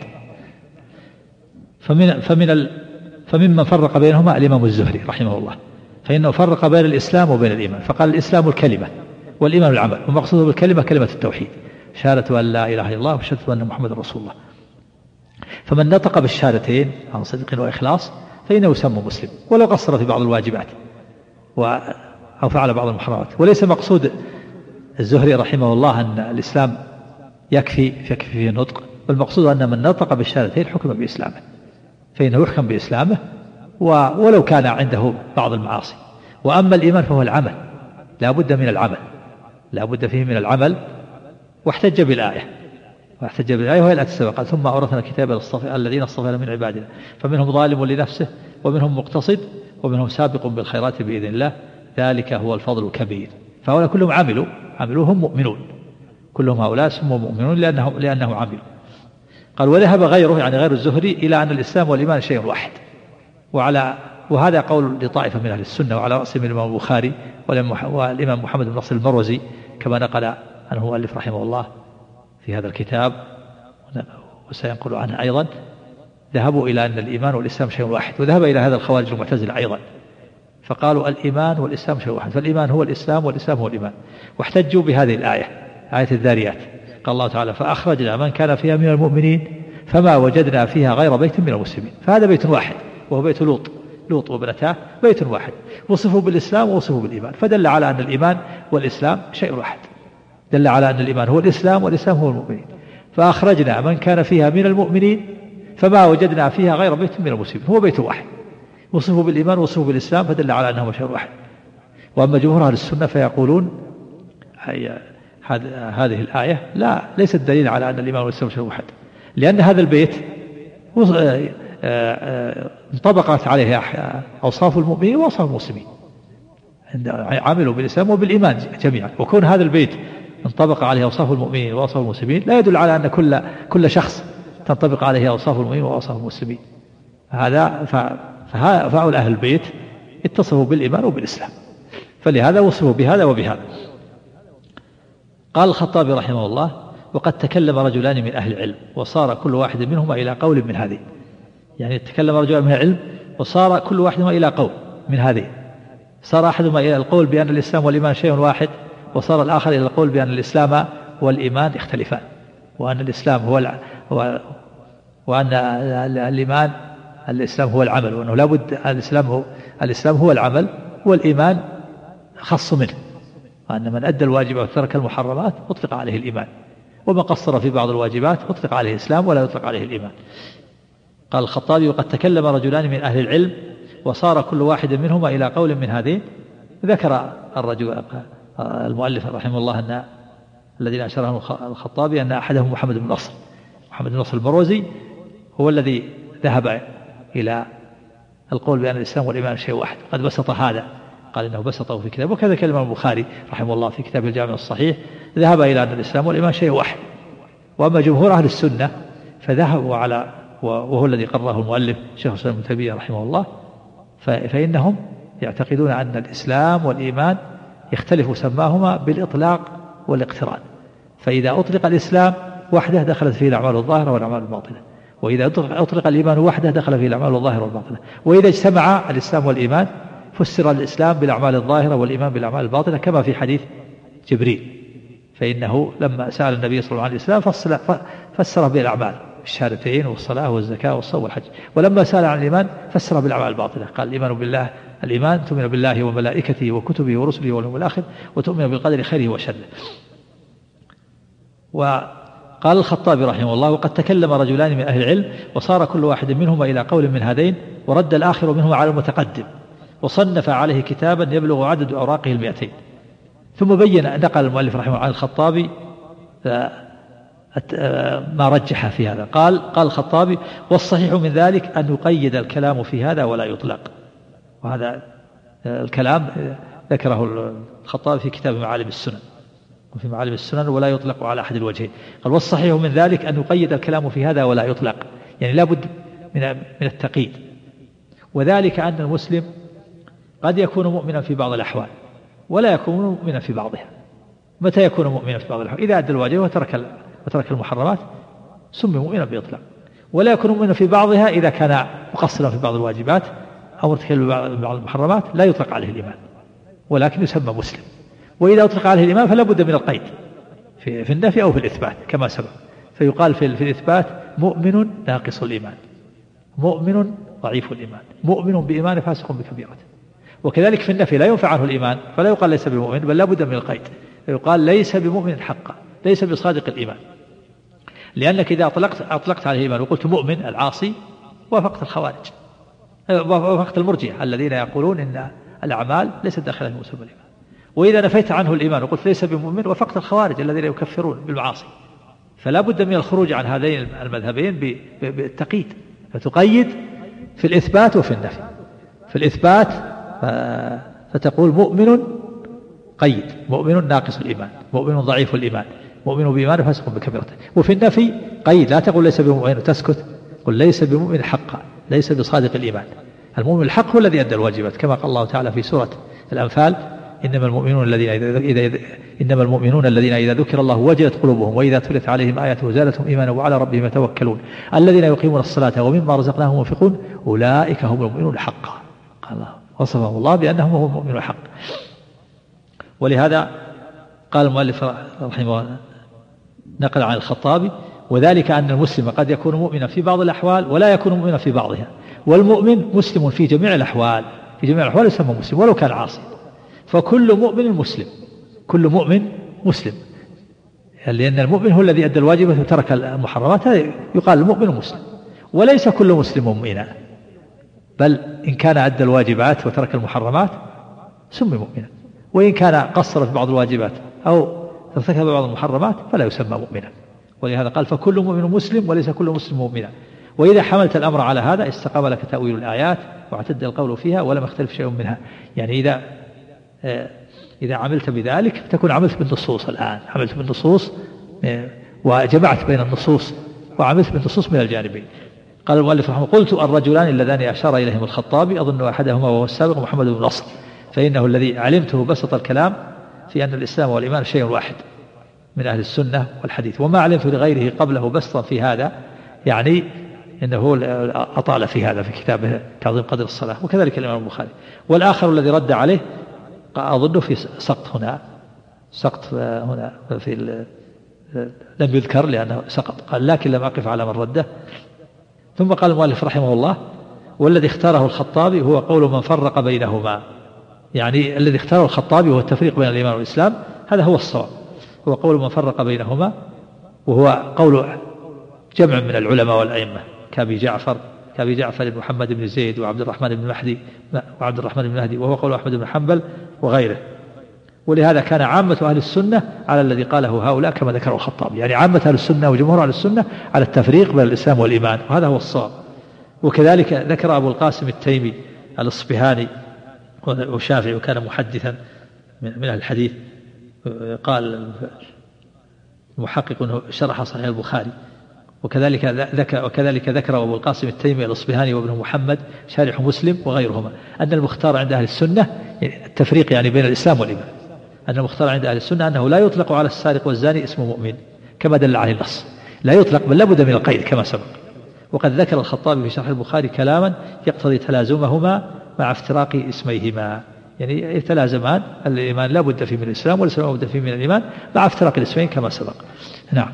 فممن فرق بينهما الإمام الزهري رحمه الله، فإنه فرق بين الإسلام وبين الإيمان، فقال: الإسلام الكلمة والإيمان العمل، ومقصوده بالكلمة كلمة التوحيد، شهادة أن لا إله إلا الله وشهادة أن محمد رسول الله. فمن نطق بالشهادتين عن صدق وإخلاص فإنه يسمى مسلم، ولو قصر في بعض الواجبات أو فعل بعض المحرمات. وليس مقصود الزهري رحمه الله أن الإسلام يكفي فيه النطق، والمقصود أن من نطق بالشهادتين حكم بإسلامه، فإنه يحكم بإسلامه ولو كان عنده بعض المعاصي. وأما الإيمان فهو العمل، لا بد من العمل، لا بد فيه من العمل. واحتج بالآية وهي التي سبقت: ثم أورثنا الكتاب الذين اصطفينا من عبادنا فمنهم ظالم لنفسه ومنهم مقتصد ومنهم سابق بالخيرات بإذن الله، ذلك هو الفضل الكبير. فهؤلاء كلهم عملوا هم مؤمنون، كلهم هؤلاء سموا مؤمنون لأنه عملوا. قال وذهب غيره يعني غير الزهري إلى أن الإسلام والإيمان شيء واحد، وهذا قول لطائفة من أهل السنة، وعلى رأسهم الإمام البخاري والإمام محمد بن نصر المروزي كما نقل عنه المؤلف رحمه الله في هذا الكتاب، وسينقل عنه أيضا، ذهبوا إلى أن الإيمان والإسلام شيء واحد. وذهب إلى هذا الخوارج المعتزلة أيضا فقالوا الإيمان والإسلام شيء واحد، فالإيمان هو الإسلام والإسلام هو الإيمان. واحتجوا بهذه الآية، آية الذاريات، قال الله تعالى فأخرجنا من كان فيها من المؤمنين فما وجدنا فيها غير بيت من المسلمين. فهذا بيت واحد وهو بيت لوط وابنتاه، بيت واحد، وصفوا بالإسلام ووصفوا بالإيمان، فدل على أن الإيمان والإسلام شيء واحد، دل على أن الإيمان هو الإسلام والإسلام هو المؤمنين. فأخرجنا من كان فيها من المؤمنين فما وجدنا فيها غير بيت من المسلمين، هو بيت واحد، وصفوا بالإيمان ووصفوا بالإسلام، فدل على أنه شيء واحد. وأما جمهور أهل السنة فيقولون هذه الآية ليست دليل على أن الإيمان والإسلام شيء واحد، لأن هذا البيت انطبقت عليه أوصاف المؤمنين وأوصاف المسلمين، عملوا بالإسلام وبالإيمان جميعا. وكون هذا البيت انطبق عليه أوصاف المؤمنين وأوصاف المسلمين لا يدل على أن كل شخص تنطبق عليه أوصاف المؤمنين وأوصاف المسلمين. فهؤلاء أهل البيت اتصفوا بالإيمان وبالإسلام، فلهذا وصفوا بهذا وبهذا. قال الخطابي رحمه الله وقد تكلم رجلان من أهل العلم وصار كل واحد منهما إلى قول من هذه، يعني تكلم رجلان من العلم وصار كل واحد منهما إلى قول من هذه، صار أحدهما إلى القول بأن الإسلام والإيمان شيء واحد، وصار الآخر إلى القول بأن الإسلام والإيمان يختلفان، وأن الإسلام وأن الإسلام هو العمل، وأنه لابد الإسلام هو العمل، والإيمان خص منه، وأن من أدى الواجبات وترك المحرمات أطلق عليه الإيمان، ومن قصر في بعض الواجبات أطلق عليه الإسلام ولا يطلق عليه الإيمان. قال الخطابي وقد تكلم رجلان من أهل العلم وصار كل واحد منهما إلى قول من هذه. ذكر الرجل المؤلف رحمه الله أن الذين أشاره الخطابي أن أحدهم محمد بن نصر المروزي هو الذي ذهب إلى القول بأن الإسلام والإيمان شيء واحد، قد بسط هذا، قال إنه بسطه في كتاب. وكذا كلمة البخاري رحمه الله في كتاب الجامع الصحيح ذهب إلى أن الإسلام والإيمان شيء واحد. وأما جمهور أهل السنة فذهبوا على، وهو الذي قرره المؤلف شيخ الإسلام ابن تيمية رحمه الله، فإنهم يعتقدون أن الإسلام والإيمان يختلف سماهما بالإطلاق والاقتران، فإذا أطلق الإسلام وحده دخلت فيه الأعمال الظاهرة والأعمال الباطنة، وإذا أطلق الإيمان وحده دخل فيه الأعمال الظاهرة والباطنة، وإذا اجتمع الإسلام والإيمان فسر الإسلام بالأعمال الظاهرة والإيمان بالأعمال الباطنة، كما في حديث جبريل، فإنه لما سأل النبي صلى الله عليه وسلم فسره بالأعمال، الشهادتين والصلاة والزكاة والصوم والحج. ولما سأل عن الإيمان فسره بالأعمال الباطنة، قال الإيمان بالله، الإيمان تؤمن بالله وملائكته وكتبه ورسله واليوم الآخر وتؤمن بالقدر خيره وشره. وقال الخطابي رحمه الله وقد تكلم رجلان من أهل العلم وصار كل واحد منهما إلى قول من هذين، ورد الآخر منهما على المتقدم، وصنف عليه كتابا يبلغ عدد أوراقه 200. ثم نقل المؤلف رحمه الله عن الخطابي ما رجح في هذا. قال الخطابي والصحيح من ذلك أن يقيد الكلام في هذا ولا يطلق. وهذا الكلام ذكره الخطابي في كتاب معالم السنن، وفي معالم السنن ولا يطلق على أحد الوجهين. قال والصحيح من ذلك أن يقيد الكلام في هذا ولا يطلق، يعني لابد من التقييد، وذلك أن المسلم قد يكون مؤمنا في بعض الأحوال ولا يكون مؤمنا في بعضها. متى يكون مؤمنا في بعض الأحوال؟ إذا أدى الواجب وترك المحرمات سمي مؤمنا بإطلاق، ولا يكون مؤمنا في بعضها إذا كان مقصرا في بعض الواجبات أو مرتكبا بعض المحرمات لا يطلق عليه الإيمان، ولكن يسمى مسلم. وإذا أطلق عليه الإيمان فلا بد من القيد في النفي أو في الإثبات كما سبق، فيقال في الإثبات مؤمن ناقص الإيمان، مؤمن ضعيف الإيمان، مؤمن بإيمان فاسق بكبيرة. وكذلك في النفي لا ينفع عنه الإيمان فلا يقال ليس بمؤمن، بل لا بد من القيد، فيقال ليس بمؤمن حقا، ليس بصادق الإيمان، لأنك إذا أطلقت عليه الإيمان وقلت مؤمن العاصي وافقت الخوارج، وافقت المرجئة الذين يقولون إن الأعمال ليست داخلة في مسمى الإيمان. وإذا نفيت عنه الإيمان وقلت ليس بمؤمن وافقت الخوارج الذين يكفرون بالمعاصي. فلا بد من الخروج عن هذين المذهبين بالتقييد، فتقيد في الإثبات وفي النفي. في الإثبات فتقول مؤمن قيد، مؤمن ناقص الإيمان، مؤمن ضعيف الإيمان، مؤمن بإيمانه فاسق بكبيرته. وفي النفي قيد، لا تقول ليس بمؤمن وتسكت، قل ليس بمؤمن حقا، ليس بصادق الإيمان. المؤمن الحق هو الذي أدى الواجبات، كما قال الله تعالى في سورة الأنفال: إنما المؤمنون الذين إذا ذكر الله وجلت قلوبهم وإذا تليت عليهم آياته زادتهم إيمانا وعلى ربهم يتوكلون الذين يقيمون الصلاة ومما رزقناهم ينفقون أولئك هم المؤمنون حقا. قال الله وصفهم الله بأنهم هم المؤمنون حقا. ولهذا قال المؤلف رحمه الله نقل عن الخطابي: وذلك أن المسلم قد يكون مؤمنا في بعض الأحوال ولا يكون مؤمنا في بعضها، والمؤمن مسلم في جميع الأحوال، في جميع الأحوال يسمى مسلم ولو كان عاصي. فكل مؤمن مسلم، كل مؤمن مسلم، لأن المؤمن هو الذي أدى الواجبات وترك المحرمات، هذا يقال المؤمن مسلم. وليس كل مسلم مؤمنا، بل إن كان أدى الواجبات وترك المحرمات سمي مؤمنا، وإن كان قصر في بعض الواجبات أو ارتكب بعض المحرمات فلا يسمى مؤمنا. ولهذا قال: فكل مؤمن مسلم وليس كل مسلم مؤمنا. وإذا حملت الأمر على هذا استقام لك تأويل الآيات واعتد القول فيها ولم يختلف شيء منها. يعني إذا عملت بذلك تكون عملت بالنصوص. الآن عملت بالنصوص وجمعت بين النصوص وعملت بالنصوص من الجانبين. قال المؤلف رحمه: قلت: الرجلان اللذان أشار إليهم الخطابي أظن أحدهما وهو السابق محمد بن نصر، فإنه الذي علمته بسط الكلام في أن الإسلام والإيمان شيء واحد من أهل السنة والحديث، وما علمت لغيره قبله بسطا في هذا، يعني إنه أطال في هذا في كتابه تعظيم قدر الصلاة، وكذلك الإمام البخاري. والآخر الذي رد عليه أظنه في سقط هنا في لم يذكر لأنه سقط، قال: لكن لم أقف على من رده. ثم قال المؤلف رحمه الله: والذي اختاره الخطابي هو قول من فرق بينهما. يعني الذي اختاره الخطابي هو التفريق بين الإيمان والإسلام، هذا هو الصواب، هو قول من فرق بينهما، وهو قول جمع من العلماء والأئمة كأبي جعفر بن محمد بن زيد وعبد الرحمن بن مهدي، وهو قول أحمد بن حنبل وغيره. ولهذا كان عامة أهل السنة على الذي قاله هؤلاء كما ذكره الخطابي، يعني عامة أهل السنة وجمهور أهل السنة على التفريق بين الإسلام والإيمان، وهذا هو الصواب. وكذلك ذكر أبو القاسم التيمي الأصبهاني وشافعي وكان محدثا من أهل الحديث، قال محقق شرح صحيح البخاري. وكذلك ذكر أبو القاسم التيمي الأصبهاني وابن محمد شارح مسلم وغيرهما أن المختار عند أهل السنة التفريق يعني بين الإسلام والإيمان، أن المختار عند أهل السنة أنه لا يطلق على السارق والزاني اسم مؤمن كما دل عليه النص، لا يطلق بل لابد من القيد كما سبق. وقد ذكر الخطابي في شرح البخاري كلاما يقتضي تلازمهما مع افتراق اسميهما، يعني يتلازمان، الإيمان لا بد فيه من الإسلام والإسلام لا بد فيه من الإيمان مع افتراق الاسمين كما سبق. نعم.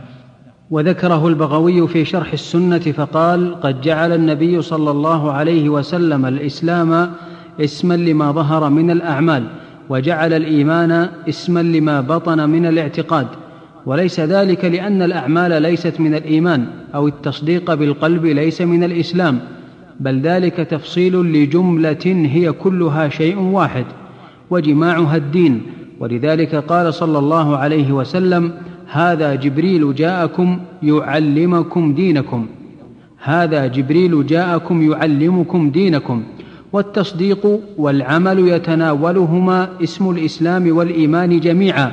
وذكره البغوي في شرح السنة فقال: قد جعل النبي صلى الله عليه وسلم الإسلام اسما لما ظهر من الأعمال، وجعل الإيمان اسما لما بطن من الاعتقاد، وليس ذلك لأن الأعمال ليست من الإيمان أو التصديق بالقلب ليس من الإسلام، بل ذلك تفصيل لجملة هي كلها شيء واحد وجماعها الدين. ولذلك قال صلى الله عليه وسلم: هذا جبريل جاءكم يعلمكم دينكم، هذا جبريل جاءكم يعلمكم دينكم. والتصديق والعمل يتناولهما اسم الإسلام والإيمان جميعا،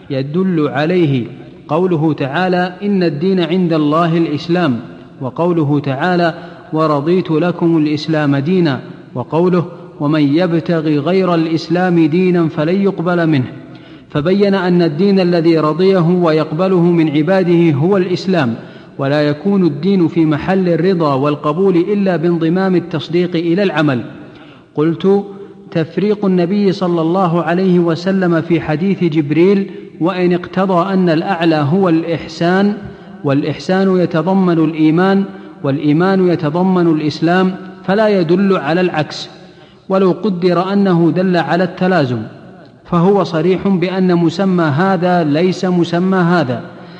يدل عليه قوله تعالى: إن الدين عند الله الإسلام، وقوله تعالى: ورضيت لكم الإسلام دينا، وقوله: ومن يبتغي غير الإسلام دينا فلن يقبل منه. فبين أن الدين الذي رضيه ويقبله من عباده هو الإسلام، ولا يكون الدين في محل الرضا والقبول إلا بانضمام التصديق إلى العمل. قلت: تفريق النبي صلى الله عليه وسلم في حديث جبريل وإن اقتضى أن الأعلى هو الإحسان، والإحسان يتضمن الإيمان، والإيمان يتضمن الإسلام، فلا يدل على العكس، ولو قدر أنه دل على التلازم فهو صريح بأن مسمى هذا ليس مسمى هذا.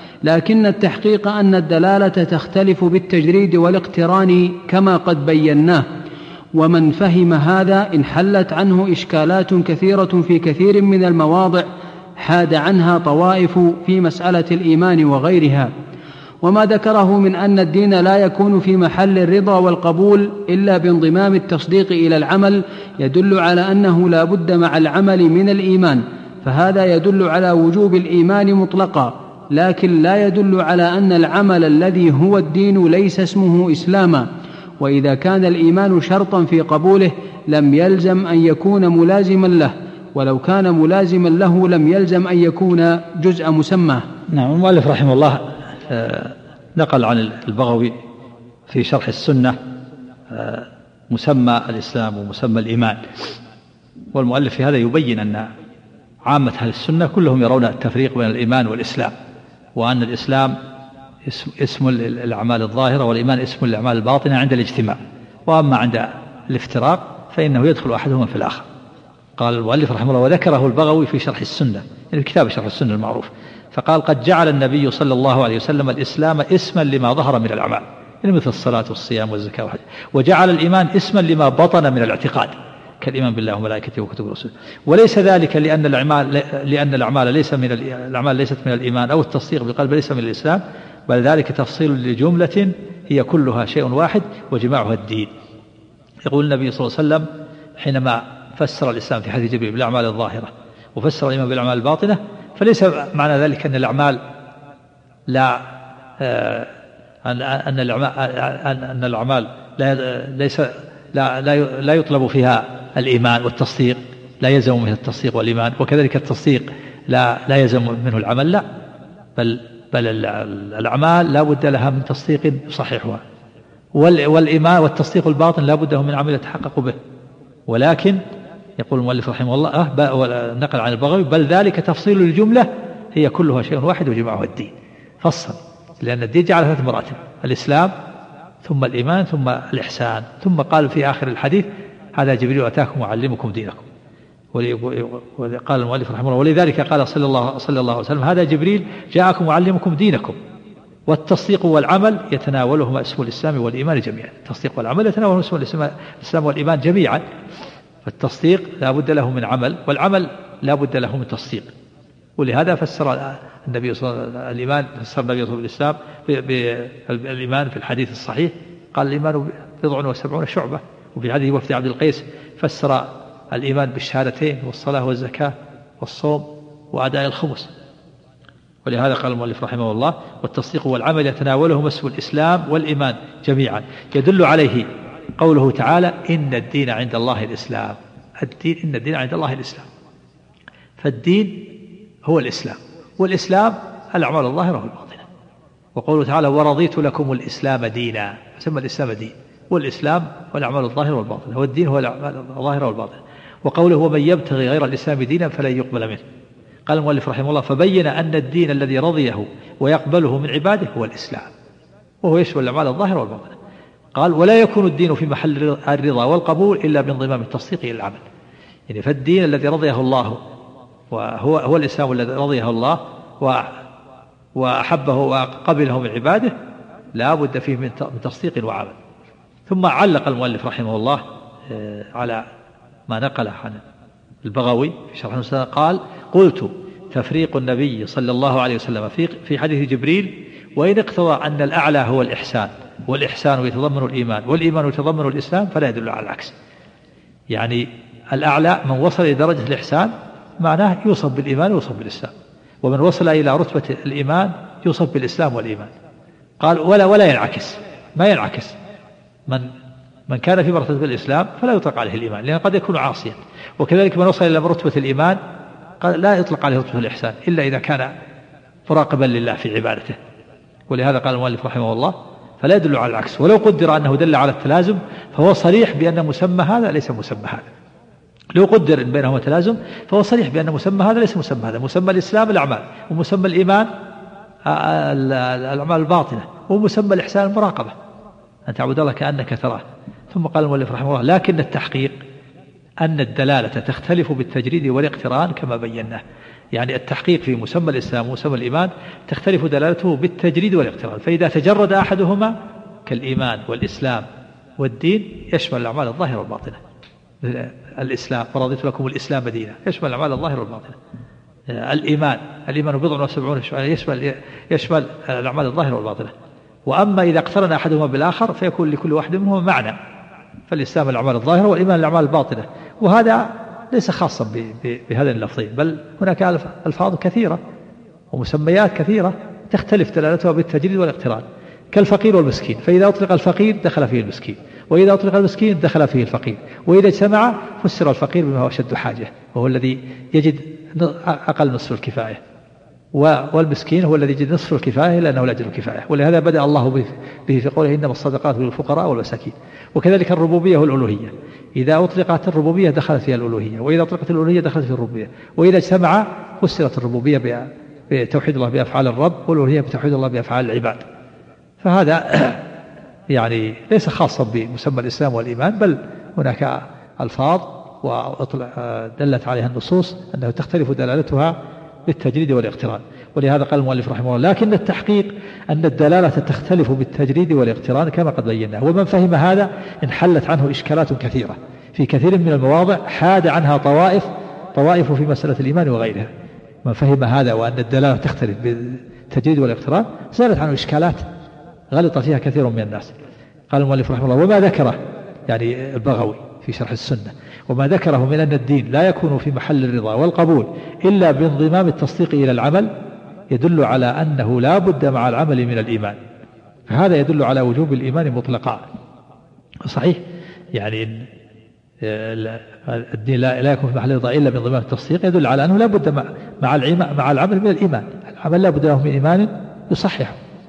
لكن التحقيق أن الدلالة تختلف بالتجريد والاقتران كما قد بيناه، ومن فهم هذا انحلت عنه إشكالات كثيرة في كثير من المواضع حاد عنها طوائف في مسألة الإيمان وغيرها. وما ذكره من أن الدين لا يكون في محل الرضا والقبول إلا بانضمام التصديق إلى العمل يدل على أنه لا بد مع العمل من الإيمان، فهذا يدل على وجوب الإيمان مطلقا، لكن لا يدل على أن العمل الذي هو الدين ليس اسمه إسلاما، وإذا كان الإيمان شرطا في قبوله لم يلزم أن يكون ملازما له، ولو كان ملازما له لم يلزم أن يكون جزء مسمى. نعم. المؤلف رحمه الله نقل عن البغوي في شرح السنة مسمى الإسلام ومسمى الإيمان، والمؤلف في هذا يبين أن عامة أهل السنة كلهم يرون التفريق بين الإيمان والإسلام، وأن الإسلام اسم الأعمال الظاهرة والإيمان اسم الأعمال الباطنة عند الاجتماع، وأما عند الافتراق فإنه يدخل أحدهما في الآخر. قال المؤلف رحمه الله وذكره البغوي في شرح السنة، يعني كتاب شرح السنة المعروف، فقال قد جعل النبي صلى الله عليه وسلم الإسلام اسما لما ظهر من الأعمال، يعني مثل الصلاة والصيام والزكاة والحج، وجعل الإيمان اسما لما بطن من الاعتقاد كالإيمان بالله وملائكته وكتبه ورسله، وليس ذلك لأن الأعمال ليست من الإيمان أو التصديق بالقلب ليس من الإسلام، بل ذلك تفصيل لجملة هي كلها شيء واحد وجماعها الدين. يقول النبي صلى الله عليه وسلم حينما فسر الإسلام في حديث جبريل بالأعمال الظاهرة وفسر الإيمان بالأعمال الباطنة، فليس معنى ذلك أن الأعمال لا يطلب فيها الإيمان والتصديق، لا يلزم منه التصديق والإيمان، وكذلك التصديق لا يلزم منه العمل، لا، بل الأعمال لا بد لها من تصديق يصححها، والإيمان والتصديق الباطن لا بد من عمل يتحقق به. ولكن يقول المؤلف رحمه الله نقل عن البغوي بل ذلك تفصيل الجملة هي كلها شيء واحد وجماعها الدين، فصل، لأن الدين جعل 3 مراتب: الإسلام ثم الإيمان ثم الإحسان، ثم قال في آخر الحديث هذا جبريل أتاكم وعلمكم دينكم. وقال المؤلف رحمه الله ولذلك قال صلى الله عليه وسلم هذا جبريل جاءكم وعلمكم دينكم. والتصديق والعمل يتناولهما اسم الإسلام والإيمان جميعا، التصديق والعمل يتناولهما اسم الإسلام والإيمان جميعا، فالتصديق لا بد له من عمل، والعمل لا بد له من تصديق. ولهذا فسر النبي صلى الله عليه وسلم الإيمان، فسر النبي صلى الله عليه وسلم بالإيمان في الحديث الصحيح، قال الإيمان 70 شعبة. وفي حديث وفد عبد القيس فسر الإيمان بالشهادتين والصلاة والزكاة والصوم وأداء الخمس. ولهذا قال المؤلف رحمه الله والتصديق والعمل يتناولهما اسم الإسلام والإيمان جميعا، يدل عليه قوله تعالى إن الدين عند الله الإسلام. إن الدين عند الله الإسلام، فالدين هو الإسلام، والإسلام الأعمال الظاهرة والباطنة. وقوله تعالى ورضيت لكم الإسلام دينا، سمى الإسلام دين، والإسلام والأعمال الظاهرة والباطنة، والدين هو الأعمال الظاهرة والباطنة. وقوله ومن يبتغي غير الإسلام دينا فلن يقبل منه. قال المؤلف رحمه الله فبين أن الدين الذي رضيه ويقبله من عباده هو الإسلام، وهو يشمل الأعمال الظاهرة والباطنة. قال ولا يكون الدين في محل الرضا والقبول إلا بانضمام التصديق إلى العمل. يعني فالدين الذي رضيه الله وهو الإسلام الذي رضيه الله وأحبه وقبله من عباده لا بد فيه من تصديق وعمل. ثم علق المؤلف رحمه الله على ما نقله عن البغوي في شرح السنة، قال قلت تفريق النبي صلى الله عليه وسلم في حديث جبريل وإن اقتضى أن الأعلى هو الإحسان، والإحسان يتضمن الإيمان، والإيمان يتضمن الإسلام، فلا يدل على العكس. يعني الأعلى من وصل إلى درجة الإحسان معناه يوصف بالإيمان ويوصف بالإسلام، ومن وصل إلى رتبة الإيمان يوصف بالإسلام والإيمان. قال ولا ينعكس، ما ينعكس. من كان في مرتبة الإسلام فلا يطلق عليه الإيمان لأنه قد يكون عاصيا، وكذلك من وصل إلى رتبة الإيمان لا يطلق عليه رتبة الإحسان إلا إذا كان مراقبا لله في عبادته. ولهذا قال المؤلف رحمه الله فلا يدل على العكس، ولو قدر أنه دل على التلازم فهو صريح بأن مسمى هذا ليس مسمى هذا. لو قدر إن بينهما تلازم فهو صريح بأن مسمى هذا ليس مسمى هذا. مسمى الإسلام الأعمال، ومسمى الإيمان الأعمال الباطنة، ومسمى الإحسان المراقبة، أن تعبد الله كأنك تراه. ثم قال المؤلف رحمه الله لكن التحقيق أن الدلالة تختلف بالتجريد والاقتران كما بيناه. يعني التحقيق في مسمى الإسلام ومسمى الإيمان تختلف دلالته بالتجريد والاقتران، فإذا تجرد أحدهما كالإيمان والإسلام والدين يشمل الأعمال الظاهرة والباطنة. الإسلام ورضيت لكم الإسلام دينا يشمل الأعمال الظاهرة والباطنة. الإيمان 70 يشمل الأعمال الظاهرة والباطنة. وأما إذا اقترن أحدهما بالآخر فيكون لكل واحد منهما معنى، فالإسلام الأعمال الظاهرة والإيمان الأعمال الباطنة. وهذا ليس خاصا بهذين اللفظين، بل هناك ألفاظ كثيرة ومسميات كثيرة تختلف دلالتها بالتجريد والاقتران، كالفقير والمسكين، فإذا أطلق الفقير دخل فيه المسكين، وإذا أطلق المسكين دخل فيه الفقير، وإذا اجتمع فسر الفقير بما هو أشد حاجة وهو الذي يجد أقل نصف الكفاية، والمسكين هو الذي يجد نصف الكفاية لأنه لا يجد الكفاية. ولهذا بدأ الله به في قوله إنما الصدقات للفقراء والمساكين. وكذلك الربوبية والألوهية، إذا أطلقت الربوبية دخلت فيها الألوهية، وإذا أطلقت الألوهية دخلت فيها الربوبية، وإذا اجتمع فسرت الربوبية بتوحيد الله بأفعال الرب، والألوهية بتوحيد الله بأفعال العباد. فهذا يعني ليس خاصا بمسمى الإسلام والإيمان، بل هناك ألفاظ دلت عليها النصوص أنه تختلف دلالتها بالتجريد والاقتران. ولهذا قال المؤلف رحمه الله: لكن التحقيق أن الدلالة تختلف بالتجريد والاقتران كما قد بينا. ومن فهم هذا انحلت عنه إشكالات كثيرة في كثير من المواضع حاد عنها طوائف في مسألة الإيمان وغيرها. من فهم هذا وأن الدلالة تختلف بالتجريد والاقتران زالت عنه إشكالات غلط فيها كثير من الناس. قال المؤلف رحمه الله: وما ذكره يعني البغوي في شرح السنة، وما ذكره من أن الدين لا يكون في محل الرضا والقبول إلا بانضمام التصديق إلى العمل يدل على أنه لا بد مع العمل من الإيمان، فهذا يدل على وجوب الإيمان مطلقا. صحيح يعني الدين لا يكون في محل الرضا إلا بانضمام التصديق يدل على أنه لا بد مع العمل من الإيمان. العمل لا بد له من إيمان يصححه،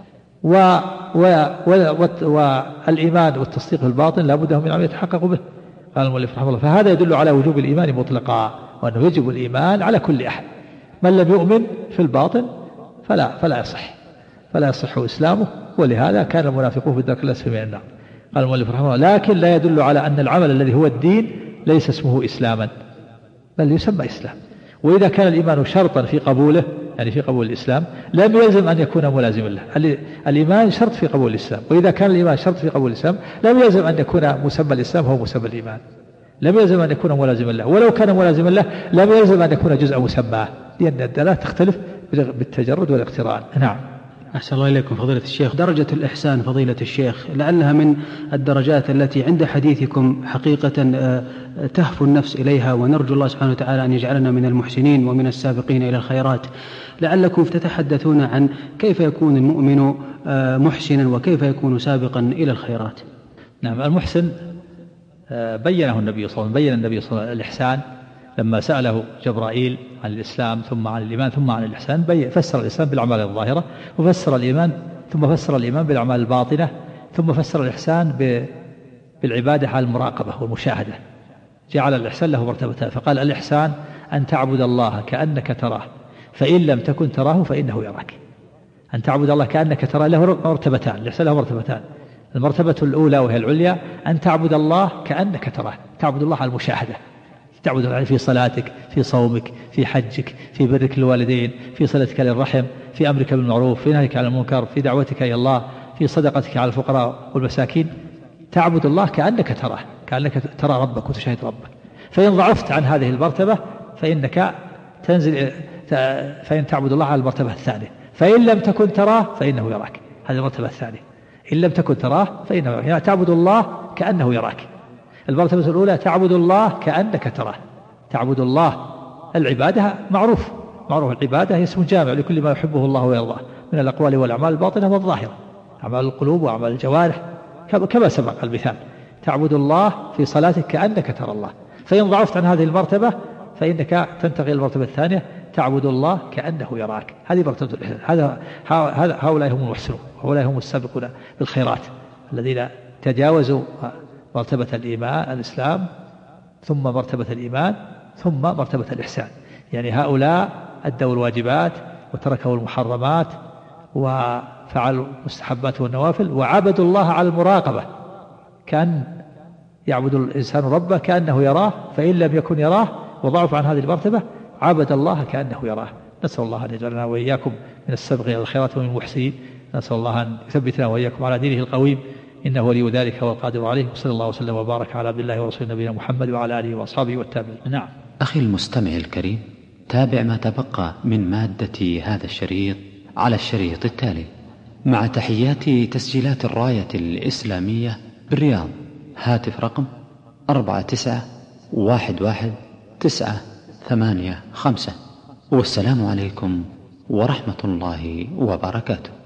والإيمان والتصديق في الباطن لا بد من عمل يتحقق به. قال المؤلف رحمه الله: فهذا يدل على وجوب الإيمان مطلقا، وأنه يجب الإيمان على كل أحد. من لم يؤمن في الباطن فلا يصح إسلامه، ولهذا كان المنافقون في الدرك الأسفل من النار. قال المؤلف رحمه الله: لكن لا يدل على أن العمل الذي هو الدين ليس اسمه إسلاما، بل يسمى إسلام. وإذا كان الإيمان شرطا في قبوله، يعني في قبول الإسلام، لم يلزم أن يكون ملازما له. الإيمان شرط في قبول الإسلام، وإذا كان الإيمان شرط في قبول الإسلام لم يلزم أن يكون مسمى الإسلام هو مسمى الإيمان، لم يلزم أن يكون ملازما له، ولو كان ملازما له لم يلزم أن يكون جزء مسماه، لأن الدلالة تختلف بالتجرد والاقتران. نعم. أحسن الله إليكم فضيلة الشيخ. درجة الإحسان فضيلة الشيخ لعلها من الدرجات التي عند حديثكم حقيقة تهفو النفس إليها، ونرجو الله سبحانه وتعالى أن يجعلنا من المحسنين ومن السابقين إلى الخيرات. لعلكم تتحدثون عن كيف يكون المؤمن محسنا وكيف يكون سابقا إلى الخيرات. نعم. المحسن بينه النبي صلى الله عليه وسلم، بين النبي صلى الله عليه وسلم الإحسان لما سأله جبرائيل عن الإسلام ثم عن الإيمان ثم عن الإحسان. فسر الإسلام بالأعمال الظاهرة، وفسر الإيمان فسر الإيمان بالأعمال الباطنة، ثم فسر الإحسان بالعبادة على المراقبة والمشاهدة. جعل الإحسان له مرتبتان، فقال: الإحسان أن تعبد الله كأنك تراه، فإن لم تكن تراه فإنه يراك. أن تعبد الله كأنك تراه له مرتبتان، الإحسان له مرتبتان. المرتبة الأولى وهي العليا أن تعبد الله كأنك تراه، تعبد الله على المشاهدة، تعبد الله في صلاتك، في صومك، في حجك، في برك للوالدين، في صلتك للرحم، في أمرك بالمعروف، في نهيك عن المنكر، في دعوتك إلى الله، في صدقتك على الفقراء والمساكين. تعبد الله كأنك تراه، كأنك ترى ربك وتشاهد ربك. فإن ضعفت عن هذه المرتبة فإنك تنزل، فإن تعبد الله على المرتبة الثانية، فإن لم تكن تراه فإنه يراك. هذه المرتبة الثانية، إن لم تكن تراه فإنه يراك، يعني تعبد الله كأنه يراك. المرتبة الأولى تعبد الله كأنك تراه، تعبد الله. العبادة معروف العبادة هي اسم جامع لكل ما يحبه الله ويرضاه من الأقوال والأعمال الباطنة والظاهرة، أعمال القلوب وأعمال الجوارح كما سبق المثال. تعبد الله في صلاتك كأنك ترى الله. فإن ضعفت عن هذه المرتبة فإنك تنتقل إلى المرتبة الثانية، تعبد الله كأنه يراك. هذه مرتبة الإحسان. هؤلاء هم المحسنون، هؤلاء هم السابقون بالخيرات الذين تجاوزوا مرتبة الإيمان الإسلام، ثم مرتبة الإيمان، ثم مرتبة الإحسان. يعني هؤلاء أدوا الواجبات وتركوا المحرمات وفعلوا المستحبات والنوافل، وعبدوا الله على المراقبة، كأن يعبد الإنسان ربه كأنه يراه، فإن لم يكن يراه وضعف عن هذه المرتبة عبد الله كأنه يراه. نسأل الله أن يجعلنا وإياكم من السابقين إلى الخيرات ومن المحسنين. نسأل الله أن يثبتنا وإياكم على دينه القويم، إنه ولي ذلك والقادر عليه. وصلى الله وسلم وبارك على عبد الله ورسوله نبينا محمد وعلى آله وأصحابه والتابعين. نعم. أخي المستمع الكريم، تابع ما تبقى من مادة هذا الشريط على الشريط التالي. مع تحيات تسجيلات الراية الإسلامية بالرياض، هاتف رقم 4911-985. والسلام عليكم ورحمة الله وبركاته.